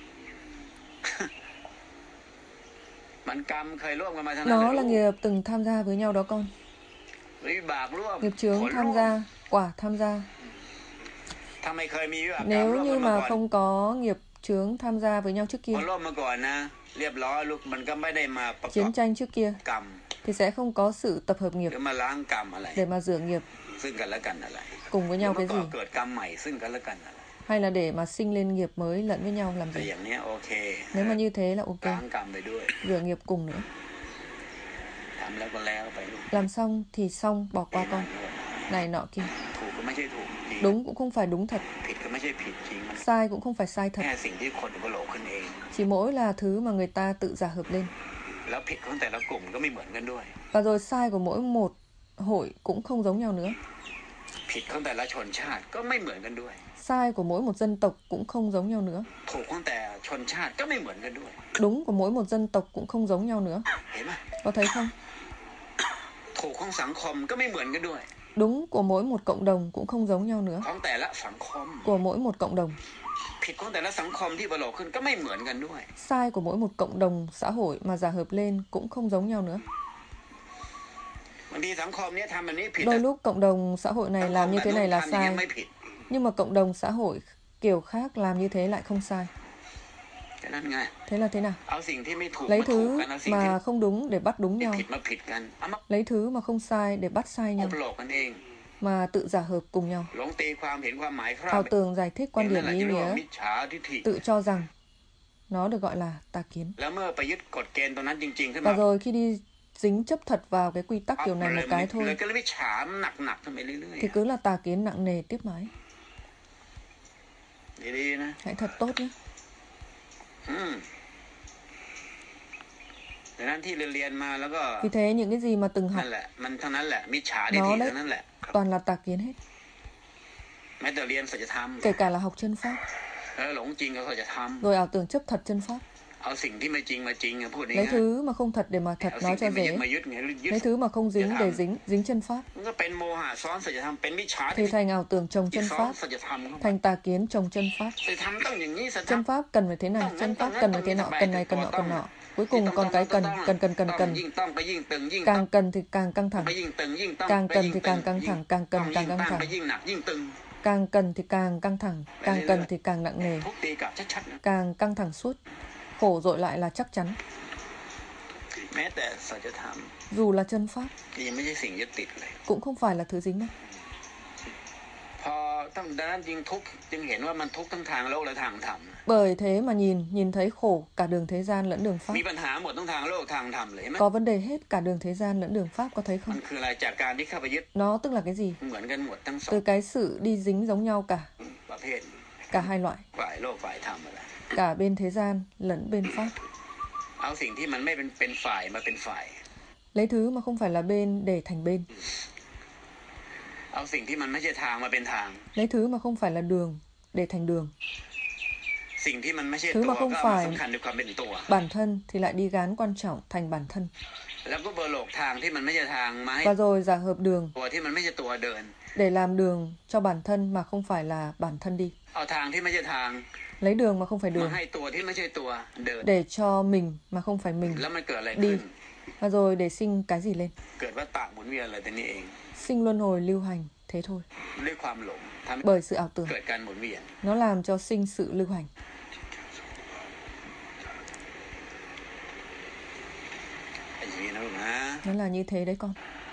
Speaker 1: มันกรรมเคยร่วมกันมาทั้งนั้น
Speaker 2: Nó
Speaker 1: เลย
Speaker 2: là
Speaker 1: ลูก
Speaker 2: nghiệp từng tham gia với nhau đó con.
Speaker 1: วิบากร่วม
Speaker 2: Nghiệp
Speaker 1: ผ
Speaker 2: chướng
Speaker 1: ลร่
Speaker 2: tham
Speaker 1: วม
Speaker 2: gia, quả tham gia.
Speaker 1: ถ้าไม่เคยมีวิบากกรรม
Speaker 2: Nếu
Speaker 1: ร่วม
Speaker 2: như
Speaker 1: กันมา
Speaker 2: mà
Speaker 1: ก่อน
Speaker 2: không có nghiệp chướng tham gia với nhau trước
Speaker 1: พ
Speaker 2: kia,
Speaker 1: อร่วมมาก่อนนะ เรียบร้อยลูกมันก็ไม่ได้มาประกอบ
Speaker 2: chiến tranh trước kia
Speaker 1: กรรม
Speaker 2: thì sẽ không có sự tập hợp
Speaker 1: ห
Speaker 2: nghiệp
Speaker 1: รือมาล้างกรรมอะไร
Speaker 2: để mà rửa nghiệp
Speaker 1: ซึ่งกันและกันอะไร
Speaker 2: cùng với
Speaker 1: หรือ
Speaker 2: nhau
Speaker 1: มา
Speaker 2: cái
Speaker 1: ก่อ
Speaker 2: gì,
Speaker 1: เกิดกรรมใหม่ซึ่งกันและกันอะไร
Speaker 2: hay là để mà sinh lên nghiệp mới lẫn với nhau làm
Speaker 1: แต่
Speaker 2: gì.
Speaker 1: อย่างเนี้ยโอเค
Speaker 2: Nếu mà như thế là
Speaker 1: ล้า
Speaker 2: ok,
Speaker 1: งกรรมไปด้วย
Speaker 2: rửa nghiệp cùng nữa.
Speaker 1: ทำแล้วก็แล้วไปลูก
Speaker 2: Làm xong thì xong, bỏ
Speaker 1: ไม่
Speaker 2: qua
Speaker 1: น่า
Speaker 2: con.
Speaker 1: โน่น
Speaker 2: Này nọ kia.
Speaker 1: ถูกก็ไม่ใช่ถูกจริง
Speaker 2: Đúng cũng không phải đúng thật,
Speaker 1: ผิดก็ไม่ใช่ผิดจริงมัน
Speaker 2: sai cũng không phải sai thật.
Speaker 1: แค่สิ่งที่คนอุปโลกขึ้นเอง
Speaker 2: Chỉ mỗi là thứ mà người ta tự giả hợp lên.
Speaker 1: แล้วผิดของแต่ละกลุ่มก็ไม่เหมือนกันด้วย
Speaker 2: Và rồi sai của mỗi một hội cũng không giống nhau nữa.
Speaker 1: ผิดของแต่ละชนชาติก็ไม่เหมือนกันด้วย
Speaker 2: Sai của mỗi một dân tộc cũng không giống nhau nữa.
Speaker 1: ถูกของแต่ชนชาติก็ไม่เหมือนกันด้วย
Speaker 2: Đúng của mỗi một dân tộc cũng không giống nhau nữa.
Speaker 1: เห็นไหม
Speaker 2: Có thấy không?
Speaker 1: ถูกของสังคมก็ไม่เหมือนกันด้วย
Speaker 2: Đúng của mỗi một cộng đồng cũng không giống nhau nữa.
Speaker 1: ของแต่ละสังคม
Speaker 2: Của mỗi một cộng đồng.
Speaker 1: ผิดของแต่ละสังคมที่อุปโลกขึ้นก็ไม่เหมือนกันด้วย
Speaker 2: Sai của mỗi một cộng đồng xã hội mà giả hợp lên cũng không giống nhau nữa.
Speaker 1: บางทีสังคมเนี้ยทำแบบนี้ผิด
Speaker 2: Đôi lúc cộng đồng xã hội này làm như thế này là
Speaker 1: ทำอย่างนี้
Speaker 2: sai,
Speaker 1: ไม่ผิด
Speaker 2: nhưng mà cộng đồng xã hội kiểu khác làm như thế lại không sai.
Speaker 1: แค่นั้นไง
Speaker 2: Thế là thế nào?
Speaker 1: เอาสิ่งที่ไม่ถูก
Speaker 2: Lấy
Speaker 1: มาถูก
Speaker 2: thứ
Speaker 1: กันเอาสิ่งที่
Speaker 2: mà không đúng để bắt đúng
Speaker 1: ที่
Speaker 2: nhau.
Speaker 1: ผิดมาผิดกันเอามา
Speaker 2: Lấy thứ mà không sai để bắt sai
Speaker 1: อุ
Speaker 2: nhau.
Speaker 1: ปโลกกันเอง
Speaker 2: Mà tự giả hợp cùng nhau.
Speaker 1: หลงตีความเห็นความหมายครับ
Speaker 2: Ảo tưởng giải thích
Speaker 1: เห็น
Speaker 2: quan
Speaker 1: นั่น
Speaker 2: điểm
Speaker 1: แหละ
Speaker 2: ý
Speaker 1: ที่เรียกว่า
Speaker 2: nghĩa,
Speaker 1: มิจฉาทิฏฐิ
Speaker 2: tự cho rằng nó được gọi là tà kiến.
Speaker 1: แล้วเมื่อไปยึดกฎเกณฑ์ตรงนั้นจริงๆขึ้น
Speaker 2: Và
Speaker 1: มา
Speaker 2: rồi khi đi dính chấp thật vào cái quy tắc kiểu này
Speaker 1: เล
Speaker 2: một
Speaker 1: ย
Speaker 2: cái
Speaker 1: เลย
Speaker 2: thôi
Speaker 1: ก็เลยมิจฉาหนักหนักๆขึ้นไปเรื่อย
Speaker 2: thì cứ là tà kiến nặng nề tiếp mãi.
Speaker 1: ๆดีๆนะ
Speaker 2: Hãy thật tốt nhé.
Speaker 1: อืมดังนั้นที่เรียนๆมาแล้วก็
Speaker 2: Vì thế những cái gì mà từng học
Speaker 1: นั่นแหละมันทั้งนั้นแหละมิจฉาทิฏฐิ
Speaker 2: nó đấy
Speaker 1: ทั้งนั้นแหละ
Speaker 2: toàn là tà kiến hết.
Speaker 1: แม้แต่เรียนสัจธรรม
Speaker 2: Kể cả là học chân pháp,
Speaker 1: แล้วหลงจริงกับสัจธรรม
Speaker 2: rồi ảo tưởng chấp thật chân pháp.
Speaker 1: เอาสิ่งที่ไม่จริงมาจริงอะพูด
Speaker 2: Lấy
Speaker 1: ง่าย
Speaker 2: thứ mà không thật để mà
Speaker 1: ๆ
Speaker 2: thật
Speaker 1: เอาสิ่
Speaker 2: nói
Speaker 1: งที่
Speaker 2: cho
Speaker 1: ไม่ยึด
Speaker 2: dễ.
Speaker 1: มายึดไงยึด
Speaker 2: Lấy thứ mà không dính để dính dính chân pháp
Speaker 1: มันก็เป็นโมหะซ้อนสัจธรรมเป็นมิจฉาทิฏ
Speaker 2: thì
Speaker 1: ฐิ
Speaker 2: thành ảo tưởng trồng
Speaker 1: ที่
Speaker 2: chân
Speaker 1: ซ้อน
Speaker 2: pháp,
Speaker 1: สัจธรรมเข้ามา
Speaker 2: thành tà kiến trồng chân pháp.
Speaker 1: สัจธรรมต้องอย่างนี้สัจธรร
Speaker 2: Chân
Speaker 1: ม
Speaker 2: pháp cần phải thế này, chân pháp cần phải thế nọ, cần này cần nọ cần nọ. Cuối cùng còn cái cần, cần cần cần
Speaker 1: ต้อง
Speaker 2: cần.
Speaker 1: ยิ่งต้องไปยิ่งตึงยิ่งต้อง
Speaker 2: Càng cần thì càng căng thẳng,
Speaker 1: ไปยิ่งตึงยิ่งต้อง
Speaker 2: càng
Speaker 1: ไป
Speaker 2: cần
Speaker 1: ยิ่ง
Speaker 2: thì
Speaker 1: ตึง
Speaker 2: càng căng thẳng, càng
Speaker 1: ต้อ
Speaker 2: cần
Speaker 1: ง
Speaker 2: càng
Speaker 1: ยิ่ง
Speaker 2: căng
Speaker 1: ตั้งไป
Speaker 2: thẳng,
Speaker 1: ยิ่งหนักยิ่งตึง
Speaker 2: càng cần thì càng căng thẳng, càng cần thì càng nặng nề,
Speaker 1: ทุกตีกลับชัดๆนะ
Speaker 2: càng căng thẳng suốt. Khổ dội lại là chắc chắn.
Speaker 1: แม้แต่สัจธรรม
Speaker 2: Dù là chân pháp
Speaker 1: ก็ยังไม่ใช่สิ่งยึดติดเลย
Speaker 2: cũng không phải là thứ dính đâu.
Speaker 1: พอต้องดังนั้นจึงทุกข์จึงเห็นว่ามันทุกข์ทั้งทางโลกและทางธรรม
Speaker 2: Bởi thế mà nhìn, nhìn thấy khổ cả đường thế gian lẫn đường pháp.
Speaker 1: มีปัญหาหมดทั้งทางโลกทางธรรมเลยเห็นไหม
Speaker 2: Có vấn đề hết cả đường thế gian lẫn đường pháp, có thấy
Speaker 1: มัน
Speaker 2: không?
Speaker 1: คืออะไรจากการที่เข้าไปยึด
Speaker 2: Nó tức là cái gì?
Speaker 1: เหมือนกันหมดทั้งสอง
Speaker 2: Từ cái sự đi dính giống nhau cả,
Speaker 1: ประเภท
Speaker 2: cả hai loại,
Speaker 1: ฝ่ายโลกฝ่ายธรรมอะไร
Speaker 2: cả bên thế gian lẫn bên pháp.
Speaker 1: เอาสิ่งที่มันไม่เป็นเป็นฝ่ายมาเป็นฝ่าย
Speaker 2: Lấy thứ mà không phải là bên để thành bên.
Speaker 1: เอาสิ่งที่มันไม่ใช่ทางมาเป็นทาง
Speaker 2: Lấy thứ mà không phải là đường để thành đường.
Speaker 1: สิ่งที่มันไม่ใช่
Speaker 2: thứ
Speaker 1: ตัว
Speaker 2: mà
Speaker 1: ก็
Speaker 2: không
Speaker 1: เอามา
Speaker 2: phải
Speaker 1: สำคัญด้วยความเป็นตัว
Speaker 2: bản thân thì lại đi gán quan trọng thành bản thân.
Speaker 1: แล้วก็เบอร์โลกทางที่มันไม่ใช่ทางมาให้
Speaker 2: Và rồi giả hợp đường
Speaker 1: ตัวที่มันไม่ใช่ตัวเดิน
Speaker 2: để làm đường cho bản thân mà không phải là bản thân đi.
Speaker 1: เอาทางที่ไม่ใช่ทาง
Speaker 2: lấy đường mà không phải
Speaker 1: มา
Speaker 2: đường,
Speaker 1: ให้ตัวที่ไม่ใช่ตัวเดิน
Speaker 2: để cho mình mà không phải mình
Speaker 1: แล้วมันเกิดอะไร
Speaker 2: đi,
Speaker 1: ขึ้น
Speaker 2: và rồi để sinh cái gì lên.
Speaker 1: เกิดวัฏฏะหมุนเวียนอะไรตัวนี้เอง
Speaker 2: Sinh luân hồi lưu hành, thế thôi.
Speaker 1: ด้วยความหลงทำให้
Speaker 2: Bởi sự ảo tưởng,
Speaker 1: เกิดการหมุนเวียน
Speaker 2: nó làm cho sinh sự lưu hành.
Speaker 1: เป็นอย่างนี้นะลูกนะ
Speaker 2: Nó là như thế đấy con.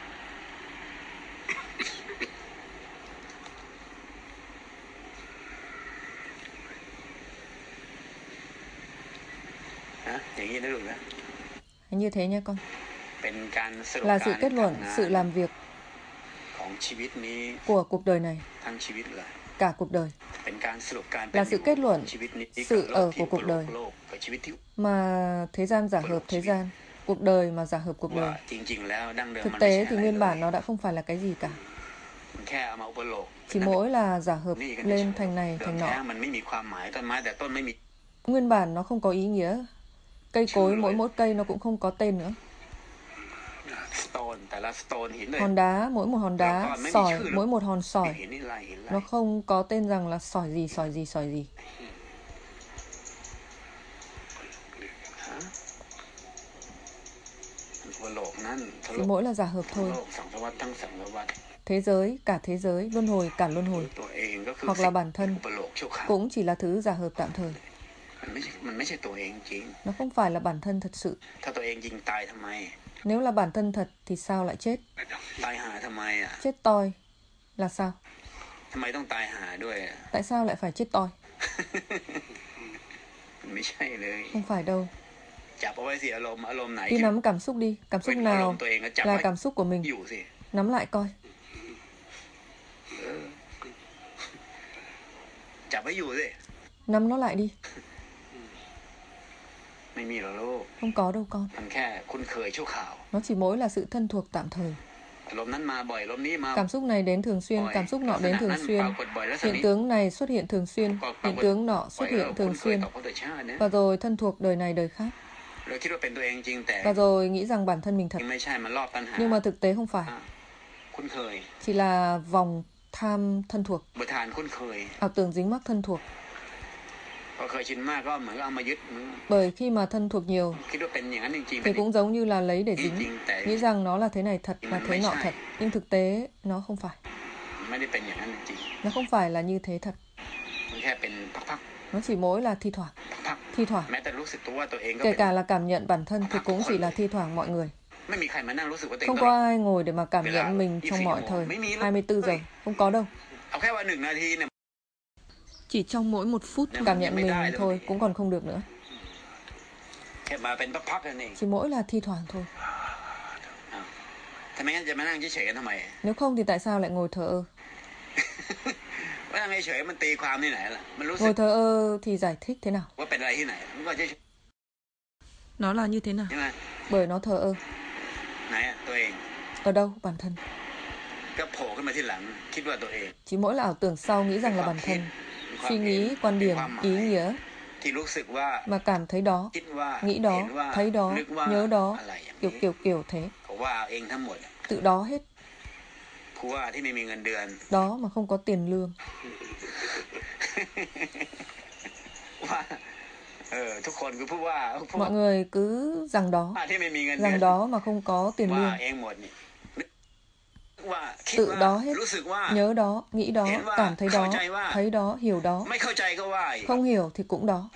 Speaker 1: นะอย่างนี้นะลูกนะ
Speaker 2: Như thế nha con.
Speaker 1: เป็นการสรุป
Speaker 2: Là
Speaker 1: กา
Speaker 2: sự
Speaker 1: ร
Speaker 2: kết luận,
Speaker 1: ทำงาน
Speaker 2: sự làm việc
Speaker 1: ของชีวิตนี้
Speaker 2: của cuộc đời này,
Speaker 1: ทั้งชีวิตเลย
Speaker 2: cả cuộc đời.
Speaker 1: เป็นการสรุปการ
Speaker 2: Là sự kết luận
Speaker 1: ชีวิตนี้
Speaker 2: sự
Speaker 1: กับโล
Speaker 2: ở
Speaker 1: กที่
Speaker 2: của cuộc
Speaker 1: โลก
Speaker 2: đời.
Speaker 1: โลกกับชีวิตที่
Speaker 2: Mà thế gian giả hợp thế gian, cuộc đời mà giả hợp cuộc
Speaker 1: ว่า
Speaker 2: đời.
Speaker 1: จริงๆแล้วดั้งเดิม
Speaker 2: Thực
Speaker 1: มันไม่ใช่
Speaker 2: tế
Speaker 1: อะ
Speaker 2: thì
Speaker 1: ไร
Speaker 2: nguyên
Speaker 1: เลย
Speaker 2: bản nó đã không phải là cái gì cả.
Speaker 1: มันแค่เอามาอุปโลก
Speaker 2: Chỉ mỗi là giả hợp
Speaker 1: นี่กัน
Speaker 2: lên thành này
Speaker 1: เดิม
Speaker 2: thành
Speaker 1: แท้
Speaker 2: nọ.
Speaker 1: มันไม่มีความหมายต้นไม้แต่ต้นไม่มี
Speaker 2: Nguyên bản nó không có ý nghĩa. Cây cối mỗi mỗi cây nó cũng không có tên nữa.
Speaker 1: สโตนแต่ละสโตนหินเลย
Speaker 2: Hòn đá, mỗi một hòn đá, sỏi, mỗi một hòn sỏi.
Speaker 1: หินนี่ลายหินลาย
Speaker 2: Nó không có tên rằng là sỏi gì, sỏi gì, sỏi gì.
Speaker 1: ฮะอุปโลกนั้นทะ
Speaker 2: Chỉ
Speaker 1: ลุ
Speaker 2: mỗi là giả hợp
Speaker 1: ทั้ง
Speaker 2: thôi.
Speaker 1: โลกสังสารวัฏทั้งสังสารวัฏ
Speaker 2: Thế giới, cả thế giới, luân hồi, cả luân hồi.
Speaker 1: ตัวเองก็คือ
Speaker 2: Hoặc là bản thân
Speaker 1: อุปโลกชั่วคราว
Speaker 2: cũng chỉ là thứ giả hợp tạm thời.
Speaker 1: มันไม่ใช่มันไม่ใช่ตัวเองจริง
Speaker 2: Nó không phải là bản thân thật sự.
Speaker 1: ถ้าตัวเองยิงตายทำไม
Speaker 2: Nếu là bản thân thật thì sao lại chết?
Speaker 1: ตายหาทำไมอ่ะ
Speaker 2: Chết toi là sao?
Speaker 1: ทำไมต้องตายหาด้วยอ่ะ
Speaker 2: Tại sao lại phải chết toi?
Speaker 1: มันไม่ใช่เลย
Speaker 2: Không phải đâu.
Speaker 1: จับเอาไว้สิอารมณ์อารมณ์ไหน
Speaker 2: Đi nắm cảm xúc đi. Cảm xúc
Speaker 1: เป็นอารม
Speaker 2: nào
Speaker 1: ณ์ตัวเองก็จับ
Speaker 2: là
Speaker 1: ไว้
Speaker 2: cảm xúc của mình?
Speaker 1: อยู่สิ
Speaker 2: Nắm lại coi.
Speaker 1: จับไว้อยู่สิ
Speaker 2: Nắm nó lại đi.
Speaker 1: ไม่มีหรอกลูก
Speaker 2: Không có đâu con.
Speaker 1: มันแค่คุ้นเคยชั่วคราว
Speaker 2: Nó chỉ mỗi là sự thân thuộc tạm thời.
Speaker 1: อารมณ์นั้นมาบ่อยอารมณ์นี้มา
Speaker 2: Cảm xúc này đến thường xuyên, cảm xúc nọ đến thường xuyên.
Speaker 1: ปรากฏบ่อยแล้ว
Speaker 2: Hiện tướng này xuất hiện thường xuyên, hiện tướng nọ xuất hiện thường xuyên.
Speaker 1: ต่อพระชาตินะ
Speaker 2: Và rồi thân thuộc đời này đời khác.
Speaker 1: เราคิดว่าเป็นตัวเองจริงแต่
Speaker 2: Và rồi nghĩ rằng bản thân mình thật.
Speaker 1: ไม่ใช่มันรอบตัณหา
Speaker 2: Nhưng mà thực tế không phải.
Speaker 1: คุ้นเคย
Speaker 2: Chỉ là vòng tham thân thuộc.
Speaker 1: บุทานคุ้นเคย
Speaker 2: Ảo tưởng dính mắc thân thuộc.
Speaker 1: พอเคยชินมากก็เหมือนเอามายึด
Speaker 2: Bởi khi mà thân thuộc nhiều
Speaker 1: คิดว่าเป็นอย่างนั้นจริงๆ
Speaker 2: thì cũng giống như là lấy để
Speaker 1: จริง
Speaker 2: dính.
Speaker 1: ๆแต่
Speaker 2: Nghĩ rằng nó là thế này thật và thế nọ thật. Nhưng thực tế nó không phải.
Speaker 1: ไม่ได้เป็นอย่างนั้นจริง
Speaker 2: Nó không phải là như thế thật.
Speaker 1: มันแค่เป็นพัก
Speaker 2: Nó chỉ mỗi là thi thoảng.
Speaker 1: ๆพัก
Speaker 2: Thi thoảng.
Speaker 1: ๆแม้แต่รู้สึกตัวว่าตัวเองก็
Speaker 2: Kể
Speaker 1: เป็น
Speaker 2: cả là cảm nhận bản thân thì cũng chỉ là thi thoảng mọi người.
Speaker 1: ไม่มีใครมานั่งรู้สึกว่าตัวเอง
Speaker 2: Không
Speaker 1: ตลอ
Speaker 2: có
Speaker 1: ด
Speaker 2: ai ngồi để mà cảm nhận mình trong mọi thời. hai mươi tư giờ. Không có đâu.
Speaker 1: เอาแค่ว่าหนึ่งนาทีเนี่ย
Speaker 2: Chỉ trong mỗi một phút cảm nhận mình thôi cũng còn không được nữa.
Speaker 1: แค่มาเป็นพักๆนั่นเอง
Speaker 2: Chỉ mỗi là thi thoảng thôi.
Speaker 1: ทำไมงั้นจะมานั่งเฉยๆกันทำไม
Speaker 2: Nếu không thì tại sao lại ngồi thờ ơ?
Speaker 1: ว่านั่งเฉยๆมันตีความที่ไหนล่ะมันรู้สึ
Speaker 2: Ngồi
Speaker 1: ก
Speaker 2: thờ ơ thì giải thích thế nào?
Speaker 1: ว่าเป็นอะไรที่ไหนมันก็เฉย
Speaker 2: Nó là như thế nào?
Speaker 1: ๆใช่ไหม
Speaker 2: Bởi nó thờ ơ.
Speaker 1: ไหนอ่ะตัวเอง
Speaker 2: Ở đâu? Bản thân.
Speaker 1: ก็โผล่ขึ้นมาที่หลังคิดว่าตัวเอง
Speaker 2: Chỉ mỗi là ảo tưởng sau nghĩ rằng là bản thân. Suy nghĩ, quan điểm, ý nghĩa
Speaker 1: ที่รู้สึกว่า
Speaker 2: mà cảm thấy đó,
Speaker 1: คิดว่า
Speaker 2: nghĩ
Speaker 1: เห็
Speaker 2: đó,
Speaker 1: นว่า
Speaker 2: thấy đó,
Speaker 1: นึกว่า
Speaker 2: nhớ đó,
Speaker 1: อะไรอย่าง
Speaker 2: kiểu
Speaker 1: นี้
Speaker 2: kiểu kiểu thế.
Speaker 1: เขาว่าเองทั้งหมด
Speaker 2: Tự đó hết.
Speaker 1: ผู้ว่าที่ไม่มีเงินเดือน
Speaker 2: Đó mà không có tiền lương.
Speaker 1: ว่าเออทุกคนคือผู้ว่าผู้
Speaker 2: Mọi người cứ rằng đó,
Speaker 1: ว่าที่ไม่มีเงินเดือน
Speaker 2: rằng đó mà không có tiền
Speaker 1: ว่า
Speaker 2: lương.
Speaker 1: เองหมดนี่ว่าคิด
Speaker 2: Tự
Speaker 1: ว่า
Speaker 2: đó hết.
Speaker 1: รู้สึกว่า
Speaker 2: Nhớ đó, nghĩ đó,
Speaker 1: Hiệnว่า
Speaker 2: cảm thấy đó,
Speaker 1: เข้าใจว่า
Speaker 2: thấy đó, hiểu đó.
Speaker 1: ไม่เข้าใจก็ว่าอีก
Speaker 2: Không hiểu thì cũng đó.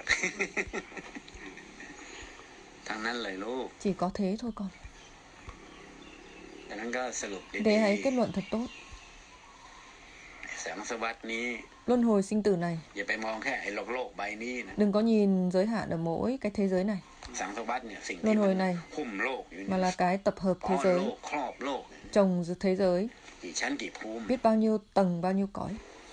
Speaker 1: ทางนั้นเลยลูก
Speaker 2: Chỉ có thế thôi con.
Speaker 1: ดังนั้นก็สรุปดี
Speaker 2: Thế hãy kết luận thật tốt.
Speaker 1: ๆแสงสวัสดิ์นี้
Speaker 2: Luân hồi sinh tử này
Speaker 1: อย่าไปมองแค่ไอ้โลกโลกใบนี้นะ
Speaker 2: đừng có nhìn giới hạn ở mỗi cái thế giới này,
Speaker 1: แสงสวัสดิ์เนี่ยสิ่งที่
Speaker 2: Luân
Speaker 1: มั
Speaker 2: hồi
Speaker 1: น
Speaker 2: này
Speaker 1: หุ้มโลกอยู่
Speaker 2: mà
Speaker 1: เนี่ย
Speaker 2: là cái tập hợp
Speaker 1: ป้อ
Speaker 2: thế
Speaker 1: น
Speaker 2: giới,
Speaker 1: โลกครอบโลก
Speaker 2: trồng thế giới,
Speaker 1: กี่ชั้นกี่ภูมิ
Speaker 2: biết bao nhiêu tầng, bao nhiêu cõi.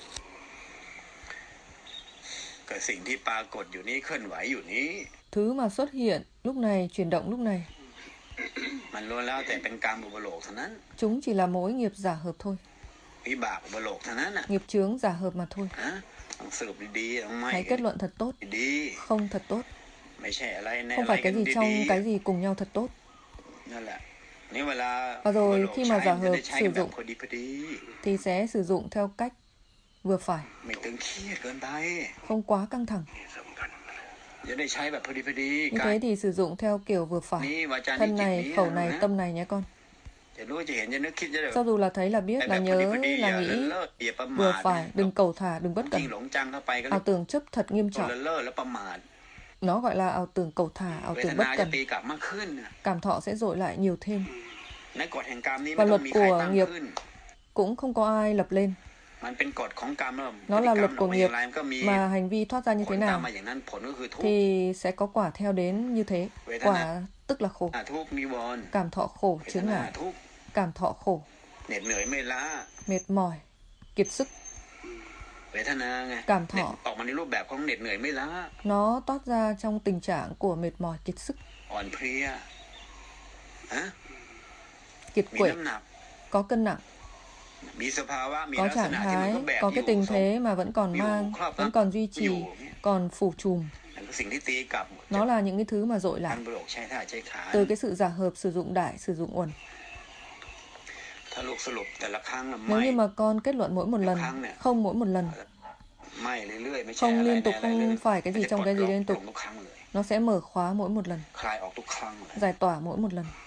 Speaker 1: ก็สิ่งที่ปรากฏอยู่นี้เคลื่อนไหวอยู่นี้
Speaker 2: Thứ mà xuất hiện lúc này, chuyển động lúc này,
Speaker 1: มันล้วนแล้วแต่เป็นกรรมอุปโลกเท่านั้น
Speaker 2: chúng chỉ là mỗi nghiệp giả hợp thôi,
Speaker 1: วิบากอุปโลกเท่านั้นน่ะ
Speaker 2: nghiệp chướng giả hợp mà thôi.
Speaker 1: ฮะต้องสรุปดีๆต้องไม่
Speaker 2: Hãy kết luận thật tốt,
Speaker 1: ดี
Speaker 2: không thật tốt,
Speaker 1: ๆไม่ใช่อะไรแน่
Speaker 2: không
Speaker 1: อะไร
Speaker 2: phải
Speaker 1: กั
Speaker 2: cái
Speaker 1: น
Speaker 2: gì
Speaker 1: ดี
Speaker 2: trong cái gì cùng nhau thật tốt.
Speaker 1: ๆนั่นแหละนี่เวลา
Speaker 2: Và rồi
Speaker 1: อุปโลก
Speaker 2: khi mà
Speaker 1: ใช้
Speaker 2: giả
Speaker 1: มันจะ
Speaker 2: hợp
Speaker 1: ได้ใช้
Speaker 2: sử
Speaker 1: กันแบบ
Speaker 2: dụng
Speaker 1: พอดีพอดี
Speaker 2: thì sẽ sử dụng theo cách vừa phải,
Speaker 1: ไม่ตึงเครียดเกินไป
Speaker 2: không quá căng thẳng.
Speaker 1: จะได้ใช้แบบพอดีพอดี
Speaker 2: Như thế thì sử dụng theo kiểu vừa
Speaker 1: นี่
Speaker 2: phải.
Speaker 1: วาจานี้
Speaker 2: Thân
Speaker 1: จิต
Speaker 2: này,
Speaker 1: นี้
Speaker 2: khẩu
Speaker 1: นะ
Speaker 2: này, tâm này nhé con.
Speaker 1: จะรู้จะเห็นจะนึกคิดจะได้
Speaker 2: Cho dù là thấy là biết,
Speaker 1: แบ
Speaker 2: là
Speaker 1: บพอดี
Speaker 2: nhớ,
Speaker 1: พอดี
Speaker 2: là
Speaker 1: อย่า
Speaker 2: nghĩ
Speaker 1: เลิศอย่าประมา
Speaker 2: vừa
Speaker 1: ท
Speaker 2: phải, đừng cầu thả, đừng bất
Speaker 1: ยิ่ง
Speaker 2: cẩn.
Speaker 1: หลงจังเข้าไปก็
Speaker 2: Ảo tưởng chấp thật nghiêm
Speaker 1: คน
Speaker 2: trọng.
Speaker 1: ละเลิศและประมาท
Speaker 2: Nó gọi là ảo tưởng cầu thả, ảo
Speaker 1: เวท
Speaker 2: tưởng
Speaker 1: นา
Speaker 2: bất
Speaker 1: จะ
Speaker 2: cẩn.
Speaker 1: ตีกลับมากขึ้น
Speaker 2: Cảm thọ sẽ dội lại nhiều thêm.
Speaker 1: ในกฎแห่งกรรมนี้
Speaker 2: và
Speaker 1: ไม่ต้อ
Speaker 2: luật
Speaker 1: งมีใคร
Speaker 2: của
Speaker 1: ตั้ง
Speaker 2: nghiệp
Speaker 1: ขึ้น
Speaker 2: cũng không có ai lập lên.
Speaker 1: มันเป็นกฎของกรรมแล้ว
Speaker 2: Nó là luật của nghiệp
Speaker 1: พฤติกรรมออกมาอย่างไรมันก็มี
Speaker 2: mà hành vi thoát ra như
Speaker 1: ผ
Speaker 2: thế
Speaker 1: ลตาม
Speaker 2: nào
Speaker 1: มาอย่างนั้นผลก็คือทุกข์
Speaker 2: thì sẽ có quả theo đến như thế. Quả tức là khổ.
Speaker 1: ทุกข์นิวรณ์
Speaker 2: Cảm thọ khổ
Speaker 1: เวท
Speaker 2: chướng
Speaker 1: นา
Speaker 2: ngại.
Speaker 1: ทุกข์
Speaker 2: Cảm thọ khổ,
Speaker 1: เหน็ดเหนื่อยไม่ล้า
Speaker 2: mệt mỏi, kiệt sức.
Speaker 1: เวทนาไง
Speaker 2: Cảm thọ
Speaker 1: ออกมาในรูปแบบของเหน็ดเหนื่อยไม่ล้า
Speaker 2: nó toát ra trong tình trạng của mệt mỏi, kiệt sức,
Speaker 1: อ่อนเพลียฮะ
Speaker 2: kiệt
Speaker 1: มี
Speaker 2: quệ,
Speaker 1: น้ำหนัก
Speaker 2: có cân nặng,
Speaker 1: มีสภาวะมี
Speaker 2: có
Speaker 1: ลักษ
Speaker 2: trạng
Speaker 1: ณะที่มัน
Speaker 2: thái,
Speaker 1: ก็แบก
Speaker 2: có
Speaker 1: อ
Speaker 2: cái
Speaker 1: ยู่
Speaker 2: tình
Speaker 1: ทรง
Speaker 2: thế mà vẫn còn
Speaker 1: Nhiều
Speaker 2: mang,
Speaker 1: khớp
Speaker 2: vẫn
Speaker 1: lắm.
Speaker 2: còn duy trì,
Speaker 1: Nhiều.
Speaker 2: còn phủ trùm.
Speaker 1: นั่นคือสิ่งที่ตีกลับ
Speaker 2: Nó là những cái thứ mà dội
Speaker 1: การ
Speaker 2: lại
Speaker 1: บรกใช้ท่าใช้ขา
Speaker 2: từ cái sự giả hợp sử dụng đại, sử dụng uẩn.
Speaker 1: ถ้าลูกสรุปแต่ละครั้งน่ะ
Speaker 2: Nếu
Speaker 1: ไม่
Speaker 2: như mà con kết luận mỗi một lần,
Speaker 1: kháng nè.
Speaker 2: không mỗi một lần,
Speaker 1: ไม่เรื่อยๆไม่ใช่
Speaker 2: không
Speaker 1: อะไร
Speaker 2: liên
Speaker 1: ใน
Speaker 2: tục,
Speaker 1: อะไรเลย
Speaker 2: không phải cái
Speaker 1: มัน
Speaker 2: gì
Speaker 1: จะ
Speaker 2: trong
Speaker 1: ปล
Speaker 2: cái
Speaker 1: ด
Speaker 2: gì
Speaker 1: ล็อก
Speaker 2: liên
Speaker 1: ปล
Speaker 2: tục.
Speaker 1: งทุกครั้งเลย
Speaker 2: Nó sẽ mở khóa mỗi một lần,
Speaker 1: คลายออกทุกครั้งเลย
Speaker 2: giải tỏa mỗi một lần,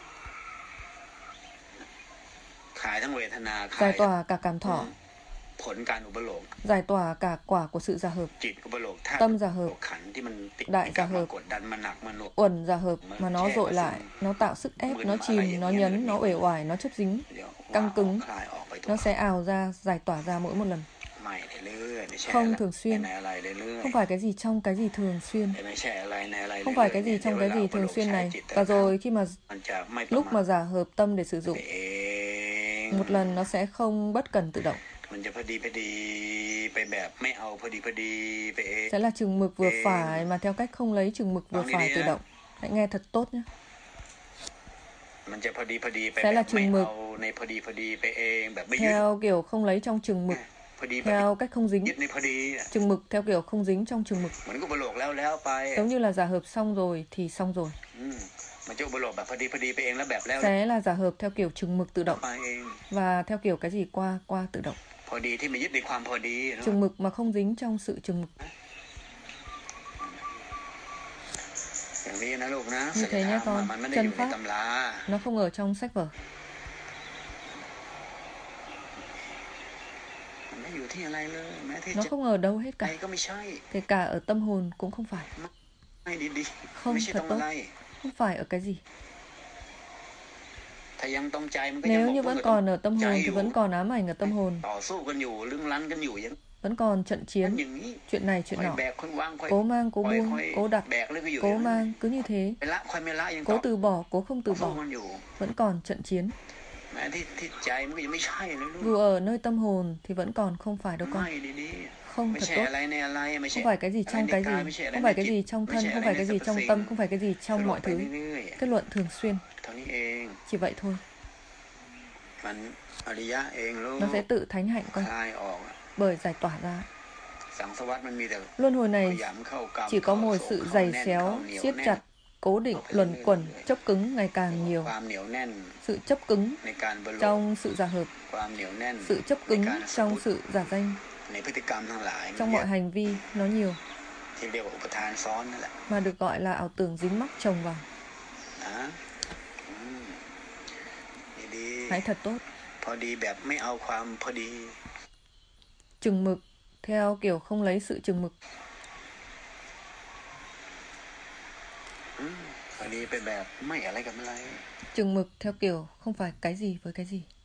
Speaker 1: คลายทั้งเวทนาคลาย
Speaker 2: giải tỏa cả cảm thọ,
Speaker 1: ผลการอุปโลก
Speaker 2: giải tỏa cả quả của sự giả hợp,
Speaker 1: จิตอุปโลกธาตุ
Speaker 2: tâm giả hợp,
Speaker 1: ขันธ์ที่มันติด
Speaker 2: đại
Speaker 1: กลั
Speaker 2: giả
Speaker 1: บมา
Speaker 2: hợp,
Speaker 1: กดดันมันหนักมันหน่วง
Speaker 2: uẩn giả hợp mà nó dội lại, nó tạo sức ép, nó chìm, nó nhấn, nó uể oải, nó chấp dính,
Speaker 1: เดี๋ยว
Speaker 2: căng cứng,
Speaker 1: คลายออกไปทุก
Speaker 2: nó
Speaker 1: ครั้ง
Speaker 2: sẽ ào ra, giải tỏa ra mỗi một lần.
Speaker 1: ไม่เรื่อยๆไม่ใช่
Speaker 2: Không
Speaker 1: อะไร
Speaker 2: thường xuyên.
Speaker 1: ในอะไรเรื่อยๆ
Speaker 2: Không phải cái gì trong cái gì thường xuyên,
Speaker 1: ไม่ใช่อะไรในอะไร
Speaker 2: không phải cái
Speaker 1: เรื่
Speaker 2: gì
Speaker 1: อยๆ
Speaker 2: trong cái
Speaker 1: เดี๋ยว
Speaker 2: gì
Speaker 1: เวลา
Speaker 2: thường
Speaker 1: อุปโลก
Speaker 2: xuyên
Speaker 1: ใช้
Speaker 2: này.
Speaker 1: จิตแต่
Speaker 2: Và
Speaker 1: ละครั้ง
Speaker 2: rồi khi mà
Speaker 1: มันจะไม่ประ
Speaker 2: lúc
Speaker 1: มา
Speaker 2: mà
Speaker 1: ท
Speaker 2: giả hợp tâm để sử
Speaker 1: ไป
Speaker 2: dụng
Speaker 1: เอง
Speaker 2: một lần nó sẽ không bất cẩn tự động,
Speaker 1: มันจะพอดีพอดีไปแบบไม่เอาพอดีพอดีไปเอง
Speaker 2: sẽ là chừng mực vừa phải mà theo cách không lấy chừng mực vừa
Speaker 1: Con đi
Speaker 2: phải
Speaker 1: đi
Speaker 2: tự
Speaker 1: á.
Speaker 2: động. Hãy nghe thật tốt nhé.
Speaker 1: มันจะพอดีพอดีไป
Speaker 2: sẽ
Speaker 1: แบ
Speaker 2: là
Speaker 1: บไม่
Speaker 2: chừng mực
Speaker 1: เอาในพอดีพอดีไปเองแบบไม่ยึด
Speaker 2: theo kiểu không lấy trong chừng mực,
Speaker 1: พอดีแบบ
Speaker 2: theo cách không
Speaker 1: ยึ
Speaker 2: dính,
Speaker 1: ดในพอดีอะ
Speaker 2: chừng mực theo kiểu không dính trong chừng mực.
Speaker 1: เหมือนกับอุปโลกแล้วแล้วไป
Speaker 2: Giống như là giả hợp xong rồi thì xong rồi,
Speaker 1: อืมมันจะอุปโลกแบบพอดีพอดีไปเองแล้วแบบแล้ว
Speaker 2: sẽ là giả hợp theo kiểu chừng mực tự động
Speaker 1: ไปเอง
Speaker 2: và theo kiểu cái gì qua qua tự động,
Speaker 1: พอดีที่ไม่ยึดในความพอดีเนอะ
Speaker 2: chừng mực mà không dính trong sự chừng mực.
Speaker 1: อย่างนี้นะลูกนะ
Speaker 2: Như thế nhé
Speaker 1: สัจธรรม
Speaker 2: con.
Speaker 1: มันไม่ได้อ
Speaker 2: Chân
Speaker 1: ยู่ใน
Speaker 2: pháp
Speaker 1: ตำรา
Speaker 2: nó không ở trong sách vở,
Speaker 1: มันไม่อยู่ที่อะไรเลยแม้ที่
Speaker 2: nó
Speaker 1: จะ
Speaker 2: không ở đâu hết
Speaker 1: ใจ
Speaker 2: cả,
Speaker 1: ก็ไม่ใช่
Speaker 2: kể cả ở tâm hồn cũng không phải,
Speaker 1: ไม่ดีๆ
Speaker 2: Không
Speaker 1: ไม่ใช่
Speaker 2: thật
Speaker 1: ต้อง
Speaker 2: tốt.
Speaker 1: อะไร
Speaker 2: không phải ở cái gì.
Speaker 1: ถ้ายังต้องใจมันก็ยัง
Speaker 2: Nếu
Speaker 1: บ
Speaker 2: như
Speaker 1: กว่า
Speaker 2: vẫn
Speaker 1: ต้อง
Speaker 2: còn ở tâm hồn
Speaker 1: Chạy
Speaker 2: thì
Speaker 1: อยู่
Speaker 2: vẫn còn ám ảnh ở tâm hồn,
Speaker 1: ต่อสู้กันอยู่ลึงลันกันอยู่อย่าง
Speaker 2: vẫn còn trận
Speaker 1: นั้น
Speaker 2: chiến,
Speaker 1: อย่างนี้
Speaker 2: chuyện này
Speaker 1: ค
Speaker 2: chuyện
Speaker 1: อย
Speaker 2: nọ,
Speaker 1: แบกคอยวางคอย
Speaker 2: cố mang, cố
Speaker 1: คอย
Speaker 2: buông,
Speaker 1: คอย
Speaker 2: cố đặt,
Speaker 1: แบกแล้วก็อยู่
Speaker 2: cố
Speaker 1: อย่างนั้น
Speaker 2: mang, cứ như thế,
Speaker 1: ไปละคอยไม่ละยัง
Speaker 2: cố
Speaker 1: ต่อ
Speaker 2: từ bỏ, cố không
Speaker 1: ต่
Speaker 2: từ
Speaker 1: อสู้
Speaker 2: bỏ,
Speaker 1: กันอยู่
Speaker 2: vẫn còn trận chiến.
Speaker 1: แม้ที่ที่ใจมันก็ยังไม่ใช่เลยลูก
Speaker 2: Dù ở nơi tâm hồn thì vẫn còn không phải đâu
Speaker 1: ไม่
Speaker 2: con,
Speaker 1: ดี
Speaker 2: không
Speaker 1: ๆไม่
Speaker 2: thật
Speaker 1: ใช่
Speaker 2: tốt,
Speaker 1: อะไรในอะไรไม่ใช่
Speaker 2: không phải cái gì
Speaker 1: อะไร
Speaker 2: trong
Speaker 1: ใน
Speaker 2: cái
Speaker 1: กาย
Speaker 2: gì,
Speaker 1: ไม่ใช่อะไร
Speaker 2: không
Speaker 1: ใน
Speaker 2: phải cái
Speaker 1: จิต
Speaker 2: gì trong
Speaker 1: ไม่
Speaker 2: thân,
Speaker 1: ใช่อะ
Speaker 2: không
Speaker 1: ไร
Speaker 2: phải
Speaker 1: ใน
Speaker 2: cái
Speaker 1: สร
Speaker 2: gì
Speaker 1: รพ
Speaker 2: trong
Speaker 1: สิ่ง
Speaker 2: tâm, không phải cái gì
Speaker 1: ส
Speaker 2: trong
Speaker 1: รุป
Speaker 2: mọi
Speaker 1: ไป
Speaker 2: thứ.
Speaker 1: เรื่อย
Speaker 2: Kết luận thường xuyên,
Speaker 1: ๆเท่านี้เอง
Speaker 2: chỉ vậy thôi.
Speaker 1: มันอริยะเองลูก
Speaker 2: Nó sẽ tự thánh hạnh
Speaker 1: ค
Speaker 2: con
Speaker 1: ลายออก
Speaker 2: bởi giải tỏa ra.
Speaker 1: สังสวัฏมันมีแต่
Speaker 2: Luân hồi
Speaker 1: ข
Speaker 2: này
Speaker 1: ยำเข้ากรรม
Speaker 2: chỉ có
Speaker 1: เข้า
Speaker 2: một
Speaker 1: โศก
Speaker 2: sự
Speaker 1: เข้า
Speaker 2: dày
Speaker 1: แน่น
Speaker 2: xéo,
Speaker 1: เข้าเหนียว
Speaker 2: siết
Speaker 1: แน่น
Speaker 2: chặt, cố định, luẩn quẩn, chấp cứng ngày càng nhiều.
Speaker 1: ความเหนียวแน่น
Speaker 2: Sự chấp cứng
Speaker 1: ในการบรรลุ
Speaker 2: trong sự giả hợp,
Speaker 1: ความเหนียวแน่น
Speaker 2: sự chấp
Speaker 1: ใน
Speaker 2: cứng
Speaker 1: การสม
Speaker 2: trong
Speaker 1: มุติ
Speaker 2: sự giả danh,
Speaker 1: ในพฤติกรรมทั้งหลาย
Speaker 2: trong
Speaker 1: เย
Speaker 2: mọi
Speaker 1: อะ
Speaker 2: hành vi nó nhiều
Speaker 1: ที่เรียกว่าอุปทานซ้อนนั่นแหละ
Speaker 2: mà được gọi là ảo tưởng dính mắc chồng vào.
Speaker 1: นะอืมดี
Speaker 2: Hãy thật tốt,
Speaker 1: ๆพอดีแบบไม่เอาความพอดี
Speaker 2: chừng mực theo kiểu không lấy sự chừng mực,
Speaker 1: อืมพอดีไปแบบไม่อะไรกับอะไร
Speaker 2: chừng mực theo kiểu không phải cái gì với cái gì.